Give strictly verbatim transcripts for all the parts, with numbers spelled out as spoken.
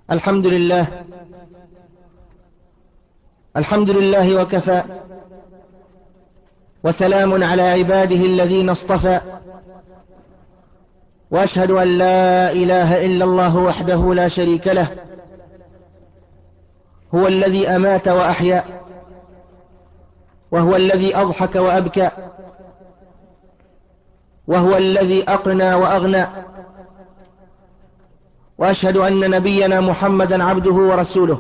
الحمد لله. الحمد لله وكفى، وسلام على عباده الذين اصطفى، وأشهد أن لا إله إلا الله وحده لا شريك له، هو الذي أمات وأحيا، وهو الذي أضحك وأبكى، وهو الذي أقنى وأغنى. وأشهد أن نبينا محمدا عبده ورسوله،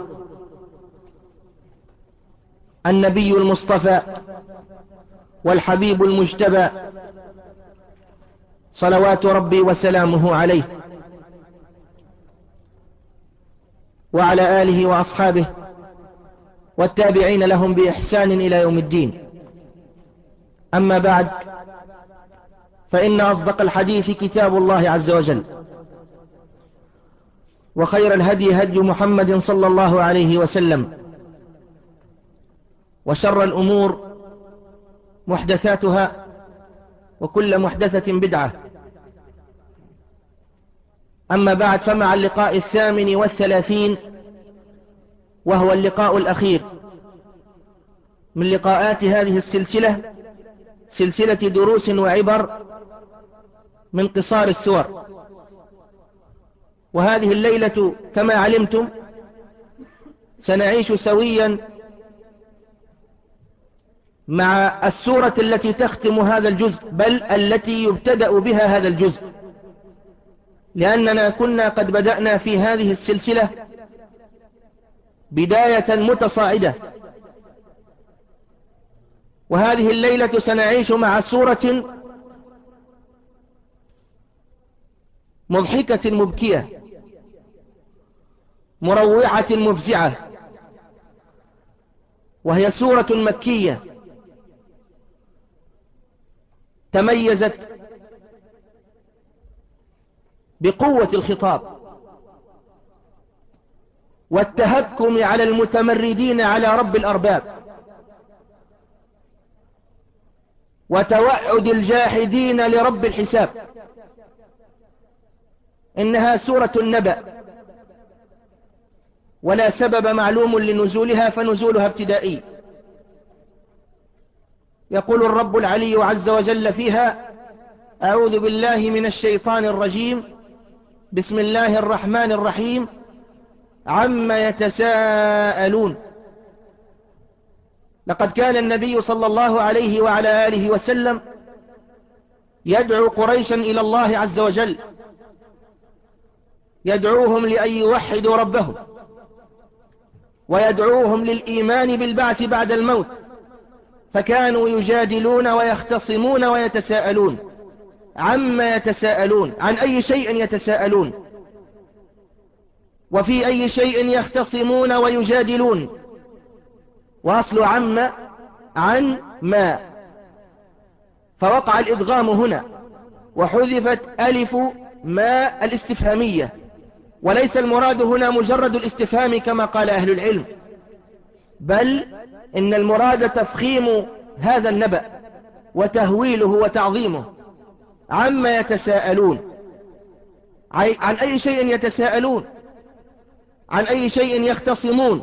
النبي المصطفى والحبيب المجتبى، صلوات ربي وسلامه عليه وعلى آله وأصحابه والتابعين لهم بإحسان إلى يوم الدين. أما بعد، فإن أصدق الحديث كتاب الله عز وجل، وخير الهدي هدي محمد صلى الله عليه وسلم، وشر الأمور محدثاتها، وكل محدثة بدعة. أما بعد، فمع اللقاء الثامن والثلاثين، وهو اللقاء الأخير من لقاءات هذه السلسلة، سلسلة دروس وعبر من قصار السور. وهذه الليلة كما علمتم سنعيش سويا مع السورة التي تختم هذا الجزء، بل التي يبتدأ بها هذا الجزء، لأننا كنا قد بدأنا في هذه السلسلة بداية متصاعدة. وهذه الليلة سنعيش مع سورة مضحكة مبكية، مروعة مفزعة، وهي سورة مكية تميزت بقوة الخطاب والتهكم على المتمردين على رب الأرباب، وتوعد الجاحدين لرب الحساب. إنها سورة النبأ، ولا سبب معلوم لنزولها، فنزولها ابتدائي. يقول الرب العلي عز وجل فيها: أعوذ بالله من الشيطان الرجيم، بسم الله الرحمن الرحيم، عما يتساءلون. لقد كان النبي صلى الله عليه وعلى آله وسلم يدعو قريشا إلى الله عز وجل، يدعوهم لأن يوحدوا ربهم، ويدعوهم للإيمان بالبعث بعد الموت، فكانوا يجادلون ويختصمون ويتساءلون. عما يتساءلون، عن أي شيء يتساءلون، وفي أي شيء يختصمون ويجادلون. وأصل عما عن ما، فوقع الإدغام هنا، وحذفت ألف ما الاستفهامية، وليس المراد هنا مجرد الاستفهام كما قال أهل العلم، بل إن المراد تفخيم هذا النبأ وتهويله وتعظيمه. عما يتساءلون، عن أي شيء يتساءلون، عن أي شيء يختصمون.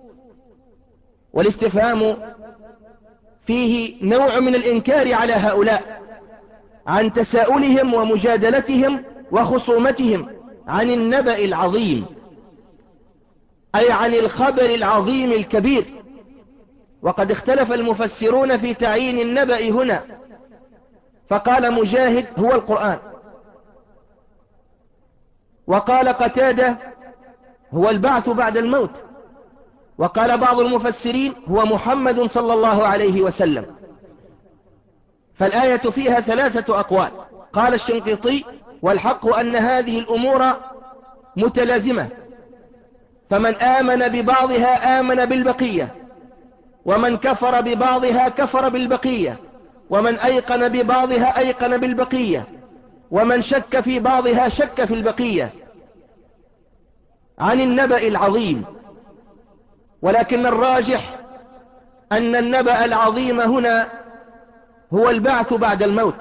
والاستفهام فيه نوع من الإنكار على هؤلاء عن تساؤلهم ومجادلتهم وخصومتهم عن النبأ العظيم، أي عن الخبر العظيم الكبير. وقد اختلف المفسرون في تعيين النبأ هنا، فقال مجاهد هو القرآن، وقال قتادة هو البعث بعد الموت، وقال بعض المفسرين هو محمد صلى الله عليه وسلم. فالآية فيها ثلاثة أقوال. قال الشنقيطي: والحق أن هذه الأمور متلازمة، فمن آمن ببعضها آمن بالبقية، ومن كفر ببعضها كفر بالبقية، ومن أيقن ببعضها أيقن بالبقية، ومن شك في بعضها شك في البقية، عن النبأ العظيم. ولكن الراجح أن النبأ العظيم هنا هو البعث بعد الموت.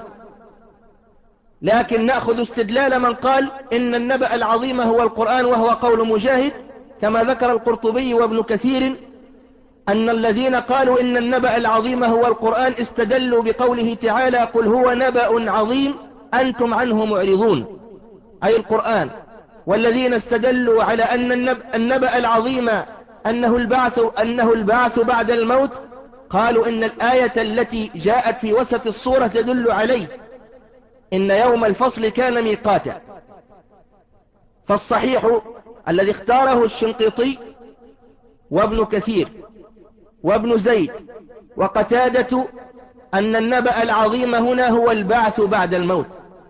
لكن نأخذ استدلال من قال إن النبأ العظيم هو القرآن، وهو قول مجاهد، كما ذكر القرطبي وابن كثير أن الذين قالوا إن النبأ العظيم هو القرآن استدلوا بقوله تعالى قل هو نبأ عظيم أنتم عنه معرضون، أي القرآن. والذين استدلوا على أن النبأ العظيم أنه البعث, أنه البعث بعد الموت قالوا إن الآية التي جاءت في وسط الصورة تدل عليه، إن يوم الفصل كان ميقاتا. فالصحيح الذي اختاره الشنقيطي وابن كثير وابن زيد وقتادة أن النبأ العظيم هنا هو البعث بعد الموت.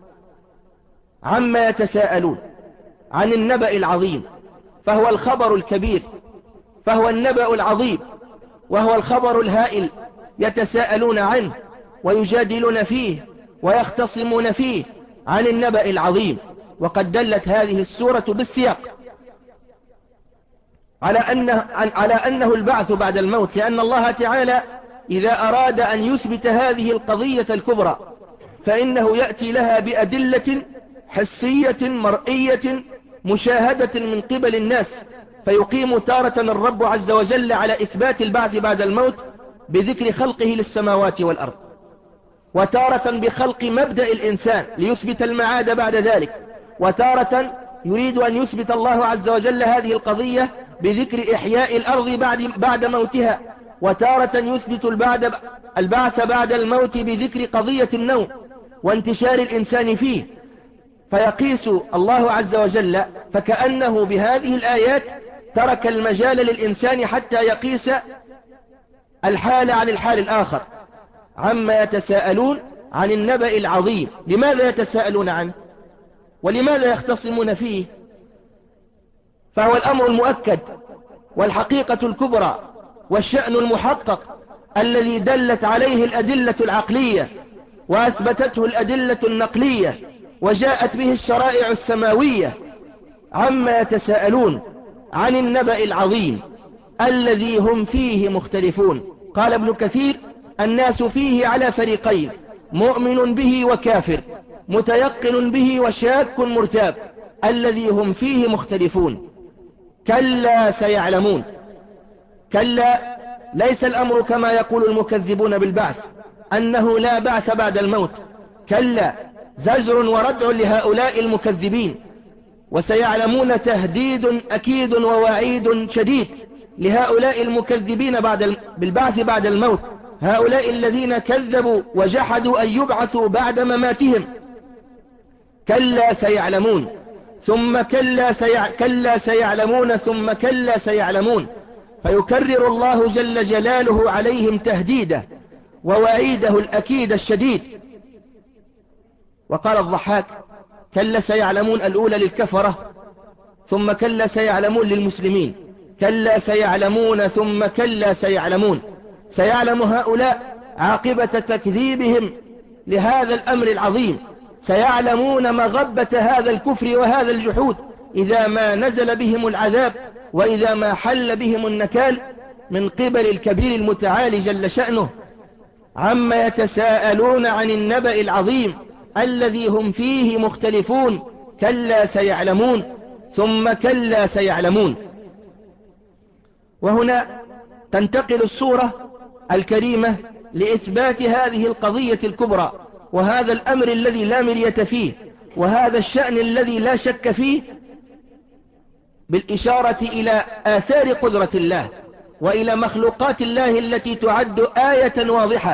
عما يتساءلون عن النبأ العظيم، فهو الخبر الكبير، فهو النبأ العظيم، وهو الخبر الهائل يتساءلون عنه ويجادلون فيه ويختصمون فيه عن النبأ العظيم. وقد دلت هذه السورة بالسياق على أنه, على أنه البعث بعد الموت، لأن الله تعالى إذا أراد أن يثبت هذه القضية الكبرى فإنه يأتي لها بأدلة حسية مرئية مشاهدة من قبل الناس، فيقيم تارة الرب عز وجل على إثبات البعث بعد الموت بذكر خلقه للسماوات والأرض، وتارة بخلق مبدأ الإنسان ليثبت المعاد بعد ذلك، وتارة يريد أن يثبت الله عز وجل هذه القضية بذكر إحياء الأرض بعد, بعد موتها، وتارة يثبت البعث بعد الموت بذكر قضية النوم وانتشار الإنسان فيه. فيقيس الله عز وجل، فكأنه بهذه الآيات ترك المجال للإنسان حتى يقيس الحال عن الحال الآخر. عما يتساءلون عن النبأ العظيم، لماذا يتساءلون عنه ولماذا يختصمون فيه؟ فهو الأمر المؤكد والحقيقة الكبرى والشأن المحقق الذي دلت عليه الأدلة العقلية وأثبتته الأدلة النقلية وجاءت به الشرائع السماوية. عما يتساءلون عن النبأ العظيم الذي هم فيه مختلفون. قال ابن كثير الناس فيه على فريقين، مؤمن به وكافر، متيقن به وشاك مرتاب، الذي هم فيه مختلفون. كلا سيعلمون. كلا ليس الأمر كما يقول المكذبون بالبعث أنه لا بعث بعد الموت، كلا زجر وردع لهؤلاء المكذبين. وسيعلمون تهديد أكيد ووعيد شديد لهؤلاء المكذبين بعد بالبعث بعد الموت، هؤلاء الذين كذبوا وجحدوا أن يبعثوا بعد مماتهم. كلا سيعلمون ثم كلا, سيع... كلا سيعلمون ثم كلا سيعلمون. فيكرر الله جل جلاله عليهم تهديده ووعيده الأكيد الشديد. وقال الضحاك كلا سيعلمون الأولى للكفرة، ثم كلا سيعلمون للمسلمين. كلا سيعلمون ثم كلا سيعلمون. سيعلم هؤلاء عاقبة تكذيبهم لهذا الأمر العظيم، سيعلمون مغبة هذا الكفر وهذا الجحود إذا ما نزل بهم العذاب وإذا ما حل بهم النكال من قبل الكبير المتعالي جل شأنه. عما يتساءلون عن النبأ العظيم الذي هم فيه مختلفون. كلا سيعلمون ثم كلا سيعلمون. وهنا تنتقل السورة الكريمة لإثبات هذه القضية الكبرى وهذا الأمر الذي لا مرية فيه وهذا الشأن الذي لا شك فيه، بالإشارة إلى آثار قدرة الله وإلى مخلوقات الله التي تعد آية واضحة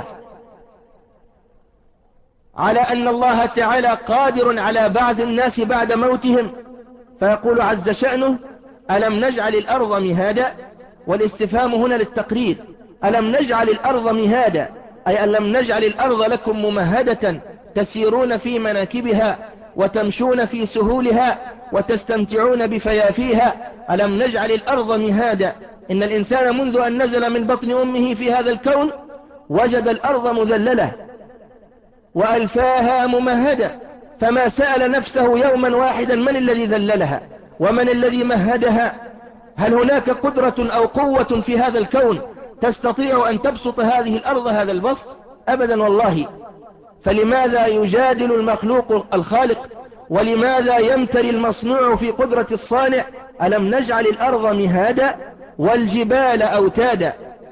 على أن الله تعالى قادر على بعث الناس بعد موتهم. فيقول عز شأنه ألم نجعل الأرض مهادا، والاستفهام هنا للتقرير. ألم نجعل الأرض مهادا أي ألم نجعل الأرض لكم ممهدة تسيرون في مناكبها وتمشون في سهولها وتستمتعون بفيافيها. ألم نجعل الأرض مهادا، إن الإنسان منذ أن نزل من بطن أمه في هذا الكون وجد الأرض مذللة وألفاها ممهدة، فما سأل نفسه يوما واحدا من الذي ذللها ومن الذي مهدها؟ هل هناك قدرة أو قوة في هذا الكون تستطيع أن تبسط هذه الأرض هذا البسط؟ أبدا والله. فلماذا يجادل المخلوق الخالق ولماذا يمتري المصنوع في قدرة الصانع؟ ألم نجعل الأرض مهادا والجبال أوتادا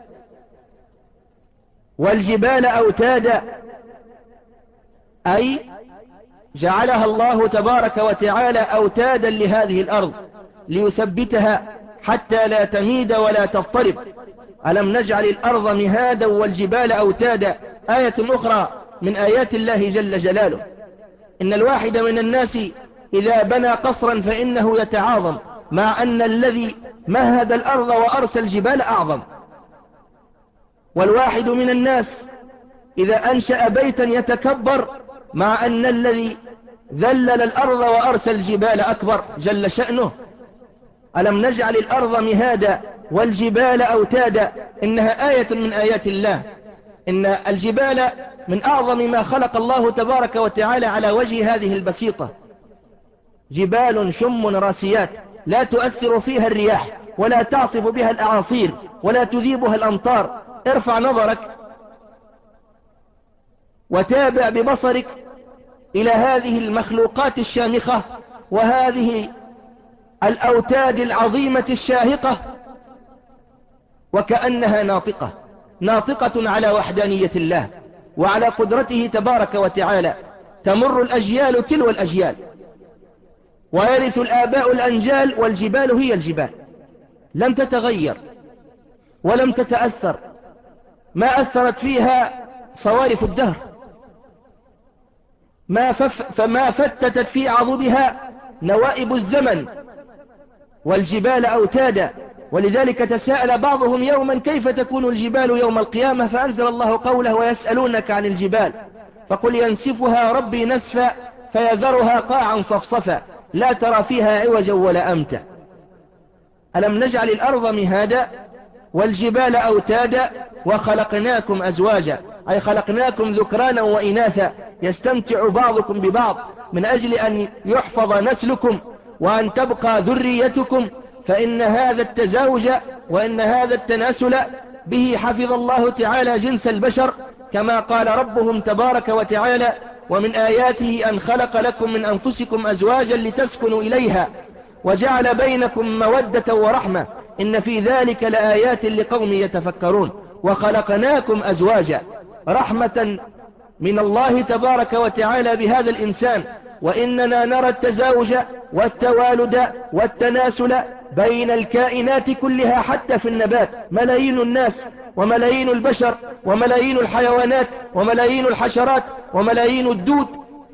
والجبال أوتادا أي جعلها الله تبارك وتعالى أوتادا لهذه الأرض ليثبتها حتى لا تميد ولا تضطرب. ألم نجعل الأرض مهادا والجبال أوتادا. آية أخرى من آيات الله جل جلاله: إن الواحد من الناس إذا بنى قصرا فإنه يتعاظم، مع أن الذي مهد الأرض وأرسى الجبال أعظم. والواحد من الناس إذا أنشأ بيتا يتكبر، مع أن الذي ذلل الأرض وأرسى الجبال أكبر جل شأنه. ألم نجعل الأرض مهادا والجبال أوتادا. إنها آية من آيات الله. إن الجبال من أعظم ما خلق الله تبارك وتعالى على وجه هذه البسيطة. جبال شم راسيات لا تؤثر فيها الرياح ولا تعصف بها الأعاصير ولا تذيبها الأمطار. ارفع نظرك وتابع ببصرك إلى هذه المخلوقات الشامخة وهذه الأوتاد العظيمة الشاهقة، وكأنها ناطقة ناطقة على وحدانية الله وعلى قدرته تبارك وتعالى. تمر الأجيال تلو الأجيال ويرث الآباء الأنجال، والجبال هي الجبال لم تتغير ولم تتأثر، ما أثرت فيها صوارف الدهر، ما فف فما فتتت في عضدها نوائب الزمن. والجبال أوتادا. ولذلك تساءل بعضهم يوما: كيف تكون الجبال يوم القيامة؟ فأنزل الله قوله: ويسألونك عن الجبال فقل ينسفها ربي نسفا فيذرها قاعا صفصفا لا ترى فيها عوجا ولا أمتا. ألم نجعل الأرض مهادا والجبال أوتادا وخلقناكم أزواجا، أي خلقناكم ذكرانا وإناثا يستمتع بعضكم ببعض من أجل أن يحفظ نسلكم وأن تبقى ذريتكم. فإن هذا التزاوج وإن هذا التناسل به حفظ الله تعالى جنس البشر، كما قال ربهم تبارك وتعالى: ومن آياته أن خلق لكم من أنفسكم أزواجا لتسكنوا إليها وجعل بينكم مودة ورحمة إن في ذلك لآيات لقوم يتفكرون. وخلقناكم أزواجا، رحمة من الله تبارك وتعالى بهذا الإنسان. وإننا نرى التزاوج والتوالد والتناسل بين الكائنات كلها حتى في النبات. ملايين الناس وملايين البشر وملايين الحيوانات وملايين الحشرات وملايين الدود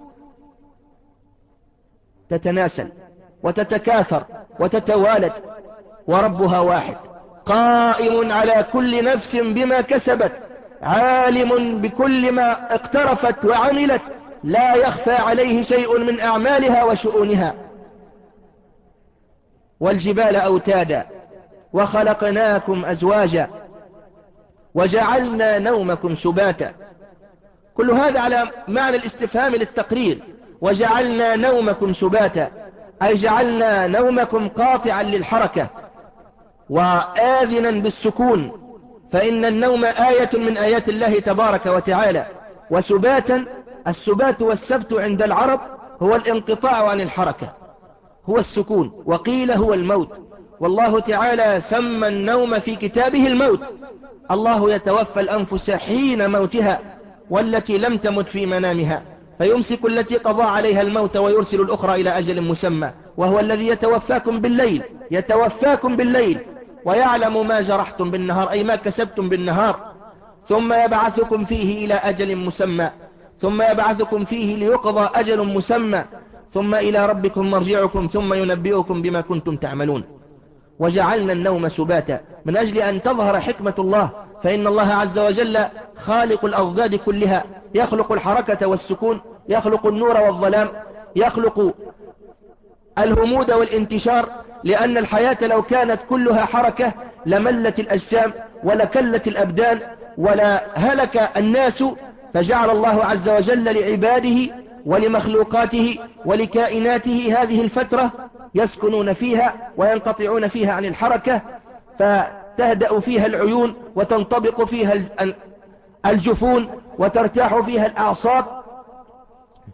تتناسل وتتكاثر وتتوالد، وربها واحد قائم على كل نفس بما كسبت، عالم بكل ما اقترفت وعملت، لا يخفى عليه شيء من أعمالها وشؤونها. والجبال أوتادا وخلقناكم أزواجا وجعلنا نومكم سباتا. كل هذا على معنى الاستفهام للتقرير. وجعلنا نومكم سباتا أي جعلنا نومكم قاطعا للحركة وآذنا بالسكون، فإن النوم آية من آيات الله تبارك وتعالى. وسباتا، السبات والسبت عند العرب هو الانقطاع عن الحركة، هو السكون، وقيل هو الموت. والله تعالى سمى النوم في كتابه الموت. الله يتوفى الأنفس حين موتها والتي لم تمت في منامها فيمسك التي قضى عليها الموت ويرسل الأخرى إلى أجل مسمى. وهو الذي يتوفاكم بالليل يتوفاكم بالليل ويعلم ما جرحتم بالنهار، أي ما كسبتم بالنهار، ثم يبعثكم فيه إلى أجل مسمى، ثم يبعثكم فيه ليقضى أجل مسمى، ثم إلى ربكم مرجعكم ثم ينبئكم بما كنتم تعملون. وجعلنا النوم سباتا من أجل أن تظهر حكمة الله، فإن الله عز وجل خالق الأضداد كلها، يخلق الحركة والسكون، يخلق النور والظلام، يخلق الهمود والانتشار، لأن الحياة لو كانت كلها حركة لملت الأجسام ولكلت الأبدان ولا هلك الناس. فجعل الله عز وجل لعباده ولمخلوقاته ولكائناته هذه الفترة يسكنون فيها وينقطعون فيها عن الحركة، فتهدأ فيها العيون وتنطبق فيها الجفون وترتاح فيها الأعصاب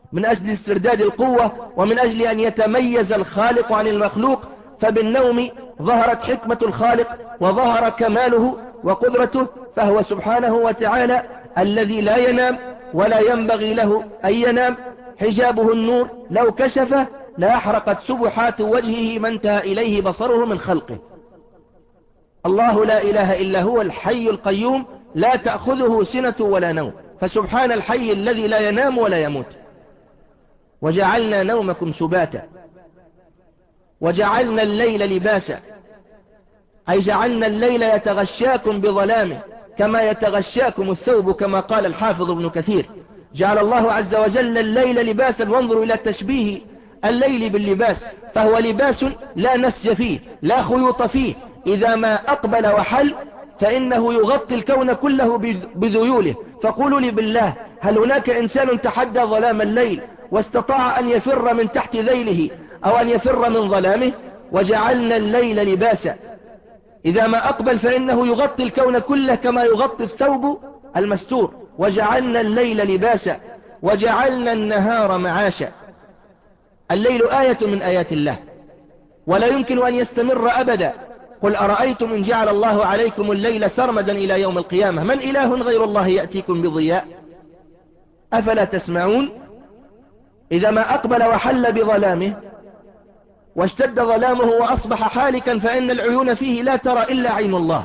من أجل استرداد القوة ومن أجل أن يتميز الخالق عن المخلوق، فبالنوم ظهرت حكمة الخالق وظهر كماله وقدرته، فهو سبحانه وتعالى الذي لا ينام ولا ينبغي له أن ينام، حجابه النور، لو كشفه لأحرقت سبحات وجهه ما انتهى إليه بصره من خلقه. الله لا إله إلا هو الحي القيوم لا تأخذه سنة ولا نوم، فسبحان الحي الذي لا ينام ولا يموت. وجعلنا نومكم سباتا وجعلنا الليل لباسا، أي جعلنا الليل يتغشاكم بظلامه كما يتغشاكم الثوب، كما قال الحافظ ابن كثير. جعل الله عز وجل الليل لباسا، وانظروا إلى تشبيه الليل باللباس، فهو لباس لا نسج فيه لا خيوط فيه، إذا ما أقبل وحل فإنه يغطي الكون كله بذيوله. فقولوا لي بالله، هل هناك إنسان تحدى ظلام الليل واستطاع أن يفر من تحت ذيله أو أن يفر من ظلامه؟ وجعلنا الليل لباسا، إذا ما أقبل فإنه يغطي الكون كله كما يغطي الثوب المستور. وجعلنا الليل لباسا وجعلنا النهار معاشا. الليل آية من آيات الله ولا يمكن أن يستمر أبدا. قل أرأيتم إن جعل الله عليكم الليل سرمدا إلى يوم القيامة من إله غير الله يأتيكم بضياء أفلا تسمعون؟ إذا ما أقبل وحل بظلامه واشتد ظلامه وأصبح حالكا، فإن العيون فيه لا ترى إلا عين الله،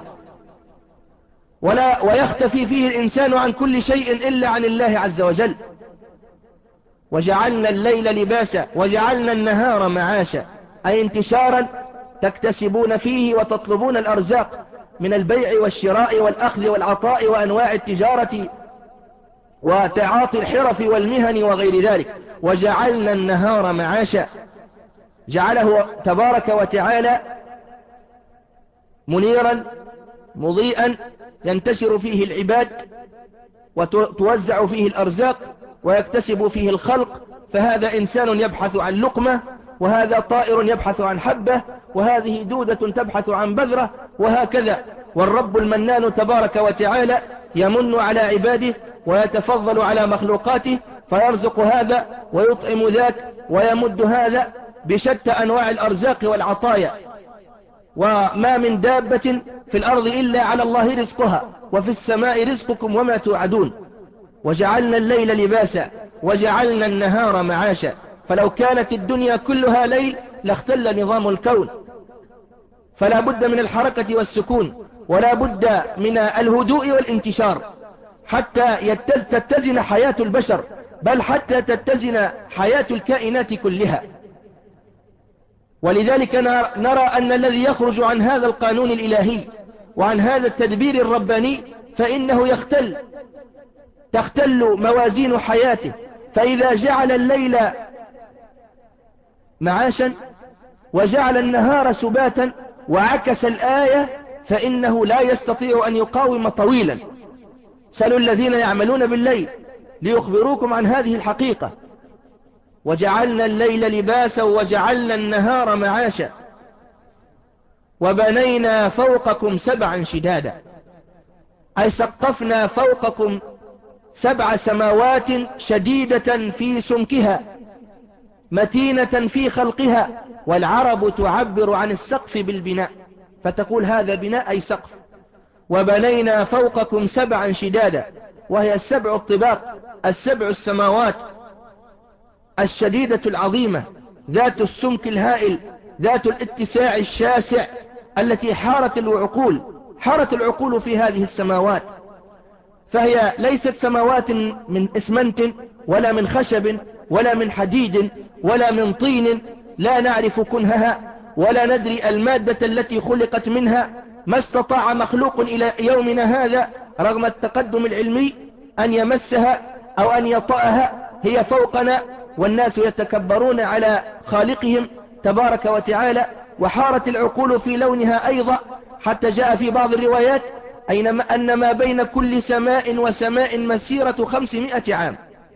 ولا ويختفي فيه الإنسان عن كل شيء إلا عن الله عز وجل. وجعلنا الليل لباسا وجعلنا النهار معاشا، أي انتشارا تكتسبون فيه وتطلبون الأرزاق من البيع والشراء والأخذ والعطاء وأنواع التجارة وتعاطي الحرف والمهن وغير ذلك. وجعلنا النهار معاشا، جعله تبارك وتعالى منيرا مضيئا ينتشر فيه العباد وتوزع فيه الأرزاق ويكتسب فيه الخلق، فهذا إنسان يبحث عن لقمة، وهذا طائر يبحث عن حبة، وهذه دودة تبحث عن بذرة، وهكذا. والرب المنان تبارك وتعالى يمن على عباده ويتفضل على مخلوقاته، فيرزق هذا ويطعم ذاك ويمد هذا بشتى أنواع الأرزاق والعطايا. وما من دابة في الأرض إلا على الله رزقها، وفي السماء رزقكم وما توعدون. وجعلنا الليل لباسا وجعلنا النهار معاشا، فلو كانت الدنيا كلها ليل لاختل نظام الكون، فلا بد من الحركة والسكون، ولا بد من الهدوء والانتشار حتى تتزن حياة البشر، بل حتى تتزن حياة الكائنات كلها. ولذلك نرى أن الذي يخرج عن هذا القانون الإلهي وعن هذا التدبير الرباني فإنه يختل تختل موازين حياته. فإذا جعل الليل معاشا وجعل النهار سباتا وعكس الآية، فإنه لا يستطيع أن يقاوم طويلا. سلوا الذين يعملون بالليل ليخبروكم عن هذه الحقيقة. وجعلنا الليل لباسا وجعلنا النهار معاشا وبنينا فوقكم سبعا شدادا، أي سقفنا فوقكم سبع سماوات شديدة في سمكها متينة في خلقها. والعرب تعبر عن السقف بالبناء، فتقول هذا بناء أي سقف. وبنينا فوقكم سبعا شدادا، وهي السبع الطباق، السبع السماوات الشديدة العظيمة ذات السمك الهائل ذات الاتساع الشاسع، التي حارت العقول حارت العقول في هذه السماوات. فهي ليست سماوات من إسمنت ولا من خشب ولا من حديد ولا من طين لا نعرف كنهها ولا ندري المادة التي خلقت منها. ما استطاع مخلوق إلى يومنا هذا رغم التقدم العلمي أن يمسها أو أن يطأها، هي فوقنا، والناس يتكبرون على خالقهم تبارك وتعالى. وحارت العقول في لونها أيضا، حتى جاء في بعض الروايات أن ما بين كل سماء وسماء مسيرة خمسمائة عام.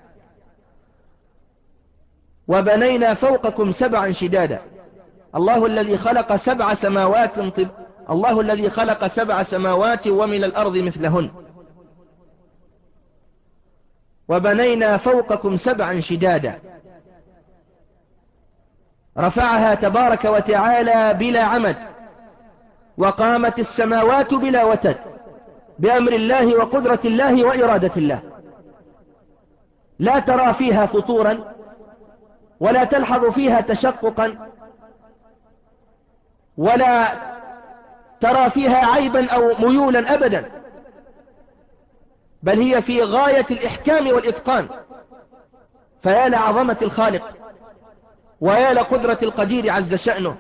وبنينا فوقكم سبعا شدادا، الله الذي خلق سبع سماوات طب... الله الذي خلق سبع سماوات ومن الأرض مثلهن. وبنينا فوقكم سبعا شدادا. رفعها تبارك وتعالى بلا عمد، وقامت السماوات بلا وتد، بأمر الله وقدرة الله وإرادة الله. لا ترى فيها فطورا، ولا تلحظ فيها تشققا، ولا ترى فيها عيبا أو ميولا أبدا، بل هي في غاية الإحكام والإتقان. فيا لعظمة الخالق، ويا لقدرة القدير عز شأنه.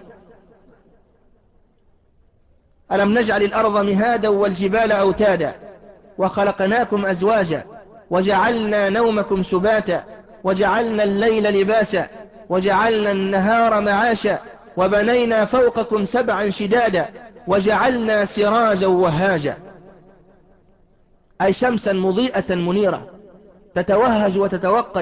ألم نجعل الأرض مهادا والجبال أوتادا وخلقناكم أزواجا وجعلنا نومكم سباتا وجعلنا الليل لباسا وجعلنا النهار معاشا وبنينا فوقكم سبعا شدادا وجعلنا سراجا وهاجا. أي شمسا مضيئة منيرة تتوهج وتتوقد،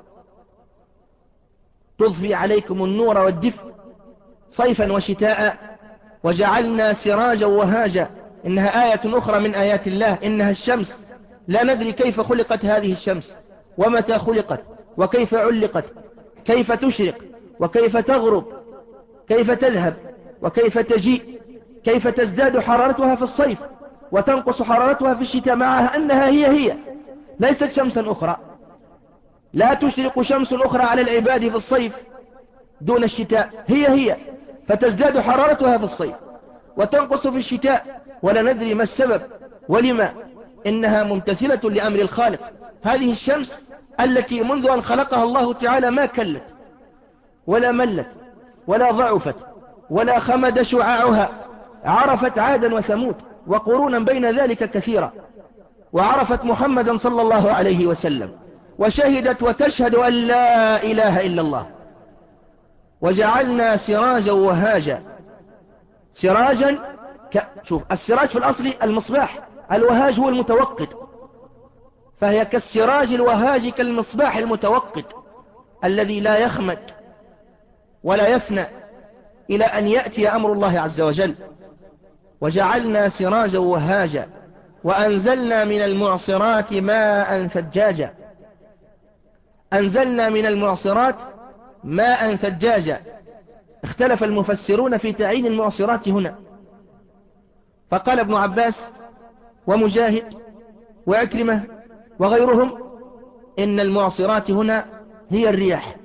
تضفي عليكم النور والدفء صيفا وشتاء. وجعلنا سراجا وهاجا، إنها آية أخرى من آيات الله، إنها الشمس. لا ندري كيف خلقت هذه الشمس، ومتى خلقت، وكيف علقت، كيف تشرق، وكيف تغرب، كيف تذهب، وكيف تجيء، كيف تزداد حرارتها في الصيف وتنقص حرارتها في الشتاء، معها أنها هي هي ليست شمسا أخرى. لا تشرق شمس أخرى على العباد في الصيف دون الشتاء، هي هي، فتزداد حرارتها في الصيف وتنقص في الشتاء، ولا ندري ما السبب ولما. إنها ممتثلة لأمر الخالق. هذه الشمس التي منذ أن خلقها الله تعالى ما كلت ولا ملت ولا ضعفت ولا خمد شعاعها، عرفت عادا وثمود وقرونا بين ذلك كثيرا، وعرفت محمدا صلى الله عليه وسلم، وشهدت وتشهد أن لا إله إلا الله. وجعلنا سراجا وهاجا. سراجا ك... شوف، السراج في الأصل المصباح، الوهاج هو المتوقد، فهي كالسراج الوهاج كالمصباح المتوقد الذي لا يخمد ولا يفنى إلى أن يأتي أمر الله عز وجل. وجعلنا سراجا وهاجا وأنزلنا من المعصرات ماء ثجاجا. أنزلنا من المعصرات ماء ثجاجا. اختلف المفسرون في تعيين المعصرات هنا، فقال ابن عباس ومجاهد وأكرمة وغيرهم إن المعصرات هنا هي الرياح.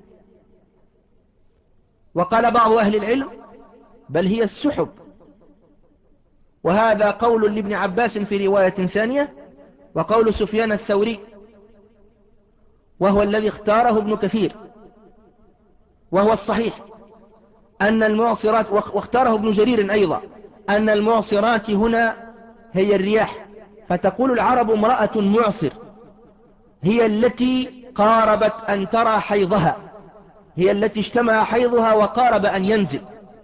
وقال بعض أهل العلم بل هي السحب، وهذا قول لابن عباس في رواية ثانية، وقول سفيان الثوري، وهو الذي اختاره ابن كثير، وهو الصحيح أن المعصرات، واختاره ابن جرير أيضا، أن المعصرات هنا هي الرياح. فتقول العرب امرأة معصر هي التي قاربت أن ترى حيضها، هي التي اجتمع حيضها وقارب أن ينزل.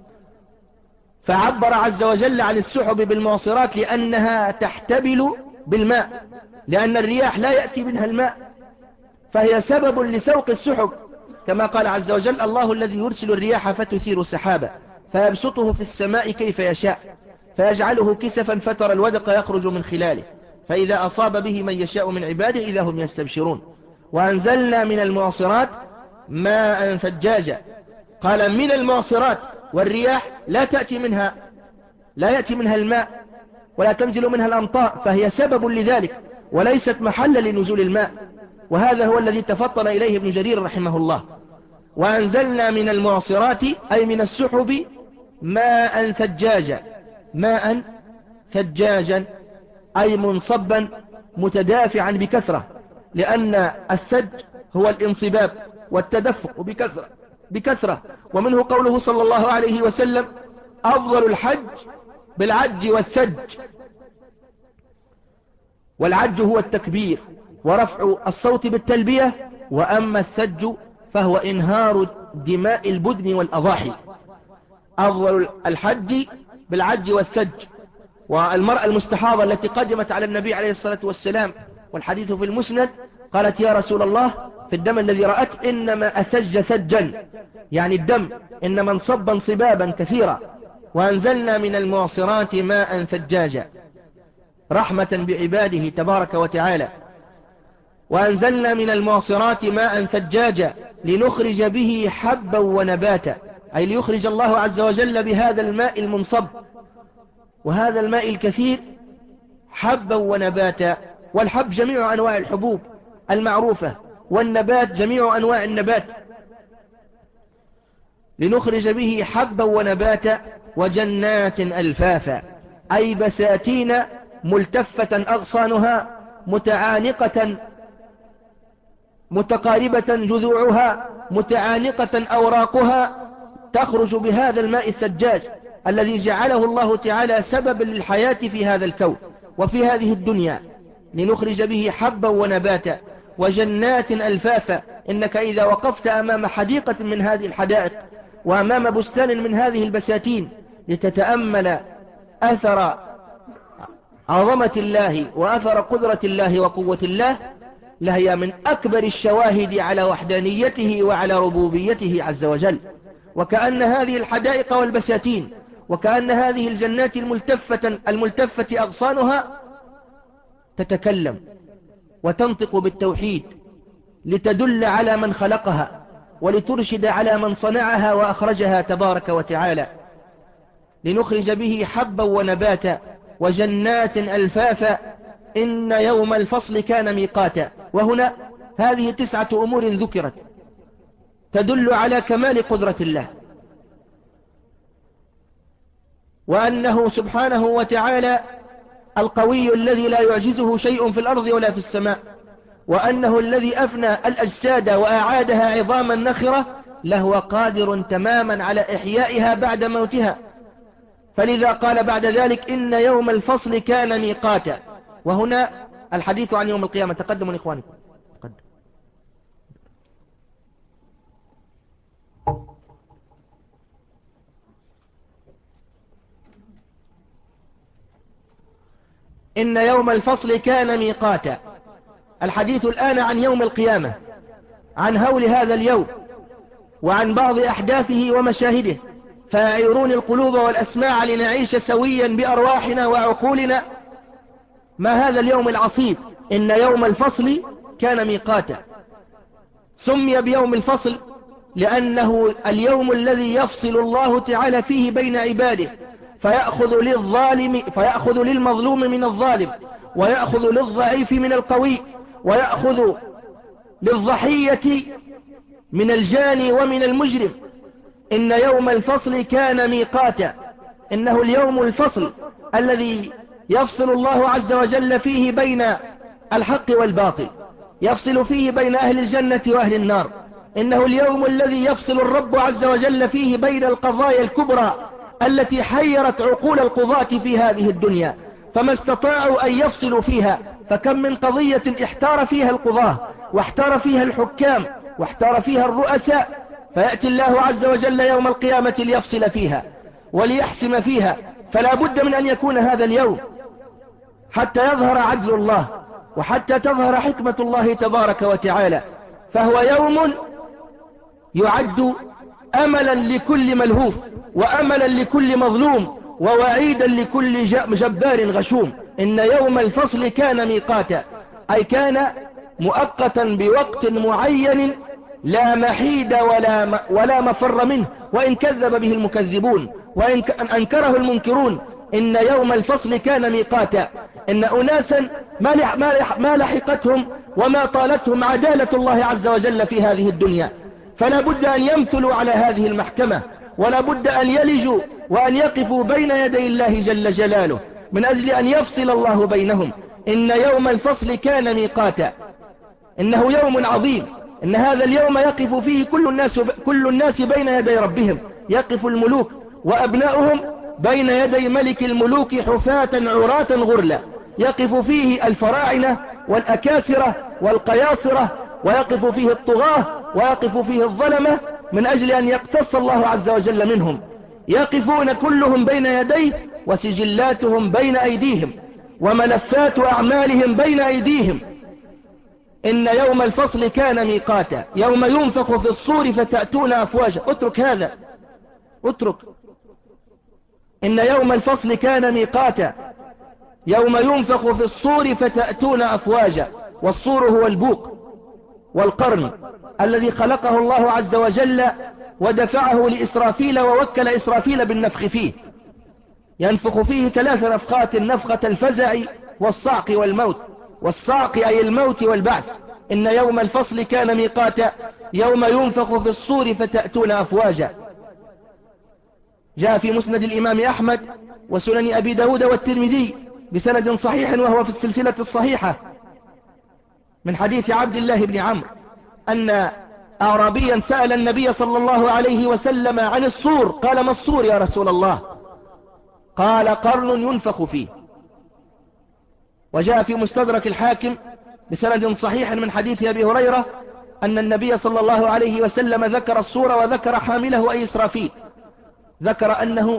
فعبر عز وجل عن السحب بالمعصرات لأنها تحتبل بالماء، لأن الرياح لا يأتي منها الماء، فهي سبب لسوق السحب، كما قال عز وجل الله الذي يرسل الرياح فتثير سحابا فيبسطه في السماء كيف يشاء فيجعله كسفا فترى الودق يخرج من خلاله فإذا أصاب به من يشاء من عباده إذا هم يستبشرون. وأنزلنا من المعصرات ماء ثجاجا. قال من المعصرات، والرياح لا تأتي منها لا يأتي منها الماء ولا تنزل منها الأمطار، فهي سبب لذلك وليست محلا لنزول الماء. وهذا هو الذي تفطن إليه ابن جرير رحمه الله. وأنزلنا من المعصرات أي من السحب ماء ثجاجا. ماء ثجاجا أي منصبا متدافعا بكثرة، لأن الثج هو الانصباب والتدفق بكثرة بكثرة ومنه قوله صلى الله عليه وسلم أفضل الحج بالعج والثج. والعج هو التكبير ورفع الصوت بالتلبية، وأما الثج فهو إنهار دماء البدن والأضاحي. أفضل الحج بالعج والثج. والمرأة المستحاضة التي قدمت على النبي عليه الصلاة والسلام والحديث في المسند قالت يا رسول الله في الدم الذي رأت إنما أثج ثجا، يعني الدم إنما انصب انصبابا كثيرا. وأنزلنا من المعصرات ماء ثجاجا رحمة بعباده تبارك وتعالى. وأنزلنا من المعصرات ماء ثجاجا لنخرج به حبا ونباتا، أي ليخرج الله عز وجل بهذا الماء المنصب وهذا الماء الكثير حبا ونباتا. والحب جميع أنواع الحبوب المعروفة، والنبات جميع أنواع النبات. لنخرج به حبا ونباتا وجنات ألفافا، أي بساتين ملتفة أغصانها متعانقة متقاربة جذوعها متعانقة أوراقها، تخرج بهذا الماء الثجاج الذي جعله الله تعالى سببا للحياة في هذا الكون وفي هذه الدنيا. لنخرج به حبا ونباتا وجنات ألفافا. إنك إذا وقفت أمام حديقة من هذه الحدائق وأمام بستان من هذه البساتين لتتأمل أثر عظمة الله وأثر قدرة الله وقوة الله، لهي من أكبر الشواهد على وحدانيته وعلى ربوبيته عز وجل. وكأن هذه الحدائق والبساتين وكأن هذه الجنات الملتفة, الملتفة أغصانها تتكلم وتنطق بالتوحيد لتدل على من خلقها ولترشد على من صنعها وأخرجها تبارك وتعالى. لنخرج به حبا ونباتا وجنات ألفافا إن يوم الفصل كان ميقاتا. وهنا هذه تسعة أمور ذكرت تدل على كمال قدرة الله، وأنه سبحانه وتعالى القوي الذي لا يعجزه شيء في الأرض ولا في السماء، وأنه الذي أفنى الأجساد وأعادها عظاما نخرة لهو قادر تماما على إحيائها بعد موتها. فلذا قال بعد ذلك إن يوم الفصل كان ميقاتا. وهنا الحديث عن يوم القيامة. تقدموا إخوانكم تقدم. إن يوم الفصل كان ميقاتا. الحديث الآن عن يوم القيامة، عن هول هذا اليوم وعن بعض أحداثه ومشاهده. فأعيرون القلوب والأسماع لنعيش سويا بأرواحنا وعقولنا ما هذا اليوم العصيب. إن يوم الفصل كان ميقاتا. سمي بيوم الفصل لأنه اليوم الذي يفصل الله تعالى فيه بين عباده، فيأخذ للظالم فيأخذ للمظلوم من الظالم، ويأخذ للضعيف من القوي، ويأخذ للضحية من الجاني ومن المجرم. إن يوم الفصل كان ميقاتا. إنه اليوم الفصل الذي يفصل الله عز وجل فيه بين الحق والباطل، يفصل فيه بين أهل الجنة وأهل النار. إنه اليوم الذي يفصل الرب عز وجل فيه بين القضايا الكبرى التي حيرت عقول القضاة في هذه الدنيا، فما استطاعوا أن يفصلوا فيها. فكم من قضية احتار فيها القضاة واحتار فيها الحكام واحتار فيها الرؤساء، فيأتي الله عز وجل يوم القيامة ليفصل فيها وليحسم فيها. فلا بد من أن يكون هذا اليوم حتى يظهر عدل الله وحتى تظهر حكمة الله تبارك وتعالى. فهو يوم يعد أملا لكل ملهوف، وأملا لكل مظلوم، ووعيدا لكل جبار غشوم. إن يوم الفصل كان ميقاتا، أي كان مؤقتا بوقت معين لا محيد ولا ولا مفر منه، وإن كذب به المكذبون وإن أنكره المنكرون. إن يوم الفصل كان ميقاتا. إن أناسا ما لحقتهم وما طالتهم عدالة الله عز وجل في هذه الدنيا، فلا بد أن يمثلوا على هذه المحكمة، ولا بد أن يلجوا وأن يقفوا بين يدي الله جل جلاله من أجل أن يفصل الله بينهم. إن يوم الفصل كان ميقاتا. إنه يوم عظيم. إن هذا اليوم يقف فيه كل الناس, كل الناس بين يدي ربهم. يقف الملوك وأبناؤهم بين يدي ملك الملوك حفاة عراة غرلا. يقف فيه الفراعنة والأكاسرة والقياصرة، ويقف فيه الطغاة، ويقف فيه الظلمة من أجل أن يقتص الله عز وجل منهم. يقفون كلهم بين يديه، وسجلاتهم بين أيديهم، وملفات أعمالهم بين أيديهم. إن يوم الفصل كان ميقاتا. يوم ينفخ في الصور فتأتون أفواجا. اترك هذا، اترك. إن يوم الفصل كان ميقاتا. يوم ينفخ في الصور فتأتون أفواجا. والصور هو البوق والقرن الذي خلقه الله عز وجل ودفعه لإسرافيل ووكل إسرافيل بالنفخ فيه، ينفخ فيه ثلاث نفخات: نفخة الفزع والصعق والموت. والصعق أي الموت والبعث. إن يوم الفصل كان ميقاتا يوم ينفخ في الصور فتأتون أفواجا. جاء في مسند الإمام أحمد وسنن أبي داود والترمذي بسند صحيح وهو في السلسلة الصحيحة من حديث عبد الله بن عمرو أن أعرابيا سأل النبي صلى الله عليه وسلم عن الصور، قال: ما الصور يا رسول الله؟ قال: قرن ينفخ فيه. وجاء في مستدرك الحاكم بسند صحيح من حديث أبي هريرة أن النبي صلى الله عليه وسلم ذكر الصور وذكر حامله أي إسرافيل، ذكر أنه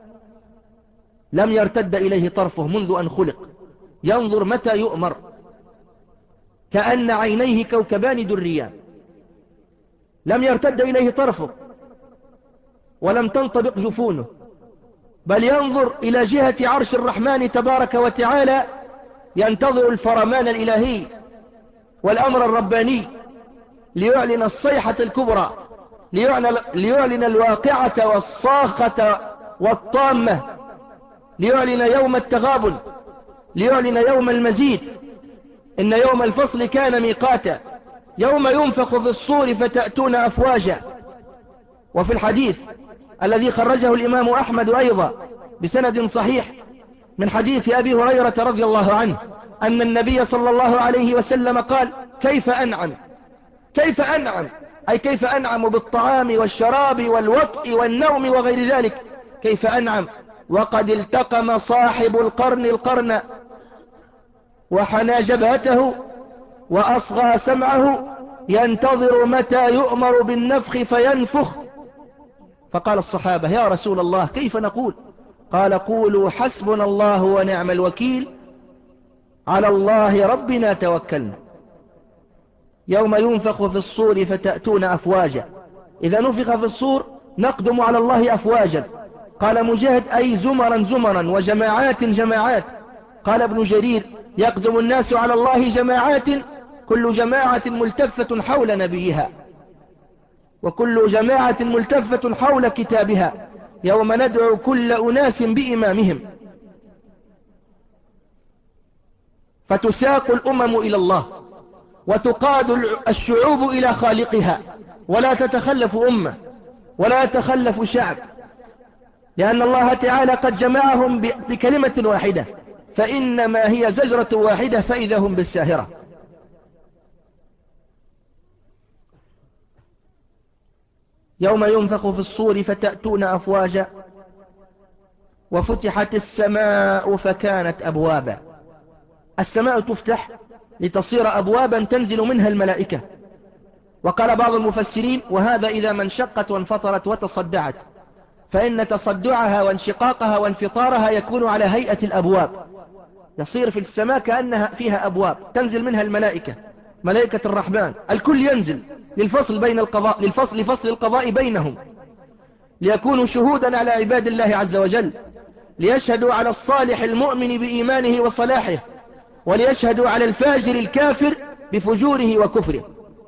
لم يرتد إليه طرفه منذ أن خلق، ينظر متى يؤمر، كأن عينيه كوكبان دريان، لم يرتد إليه طرفه ولم تنطبق جفونه، بل ينظر إلى جهة عرش الرحمن تبارك وتعالى، ينتظر الفرمان الإلهي والأمر الرباني ليعلن الصيحة الكبرى، ليعلن, ليعلن الواقعة والصاخة والطامة، ليعلن يوم التغابن، ليعلن يوم المزيد. إن يوم الفصل كان ميقاتا يوم ينفخ في الصور فتأتون أفواجا. وفي الحديث الذي خرجه الإمام أحمد أيضا بسند صحيح من حديث أبي هريرة رضي الله عنه أن النبي صلى الله عليه وسلم قال: كيف أنعم كيف أنعم أي كيف أنعم بالطعام والشراب والوطء والنوم وغير ذلك، كيف أنعم وقد التقم صاحب القرن القرن وحنى جبهته وأصغى سمعه ينتظر متى يؤمر بالنفخ فينفخ. فقال الصحابة: يا رسول الله كيف نقول؟ قال: قولوا حسبنا الله ونعم الوكيل، على الله ربنا توكلنا. يوم ينفخ في الصور فتأتون أفواجا. إذا نفخ في الصور نقدم على الله أفواجا. قال مجاهد: أي زمرا زمرا وجماعات جماعات. قال ابن جرير: يقدم الناس على الله جماعات، كل جماعة ملتفة حول نبيها، وكل جماعة ملتفة حول كتابها، يوم ندعو كل أناس بإمامهم. فتساق الأمم إلى الله وتقاد الشعوب إلى خالقها، ولا تتخلف أمة ولا يتخلف شعب، لأن الله تعالى قد جمعهم بكلمة واحدة، فإنما هي زجرة واحدة فإذا هم بالساهرة. يوم ينفخ في الصور فتأتون أفواجا وفتحت السماء فكانت أبوابا. السماء تفتح لتصير أبوابا تنزل منها الملائكة. وقال بعض المفسرين: وهذا إذا ما انشقت وانفطرت وتصدعت، فإن تصدعها وانشقاقها وانفطارها يكون على هيئة الأبواب، يصير في السماء كأنها فيها أبواب تنزل منها الملائكة، ملائكة الرحمن، الكل ينزل للفصل بين القضاء للفصل لفصل القضاء بينهم، ليكونوا شهودا على عباد الله عز وجل، ليشهدوا على الصالح المؤمن بإيمانه وصلاحه، وليشهدوا على الفاجر الكافر بفجوره وكفره.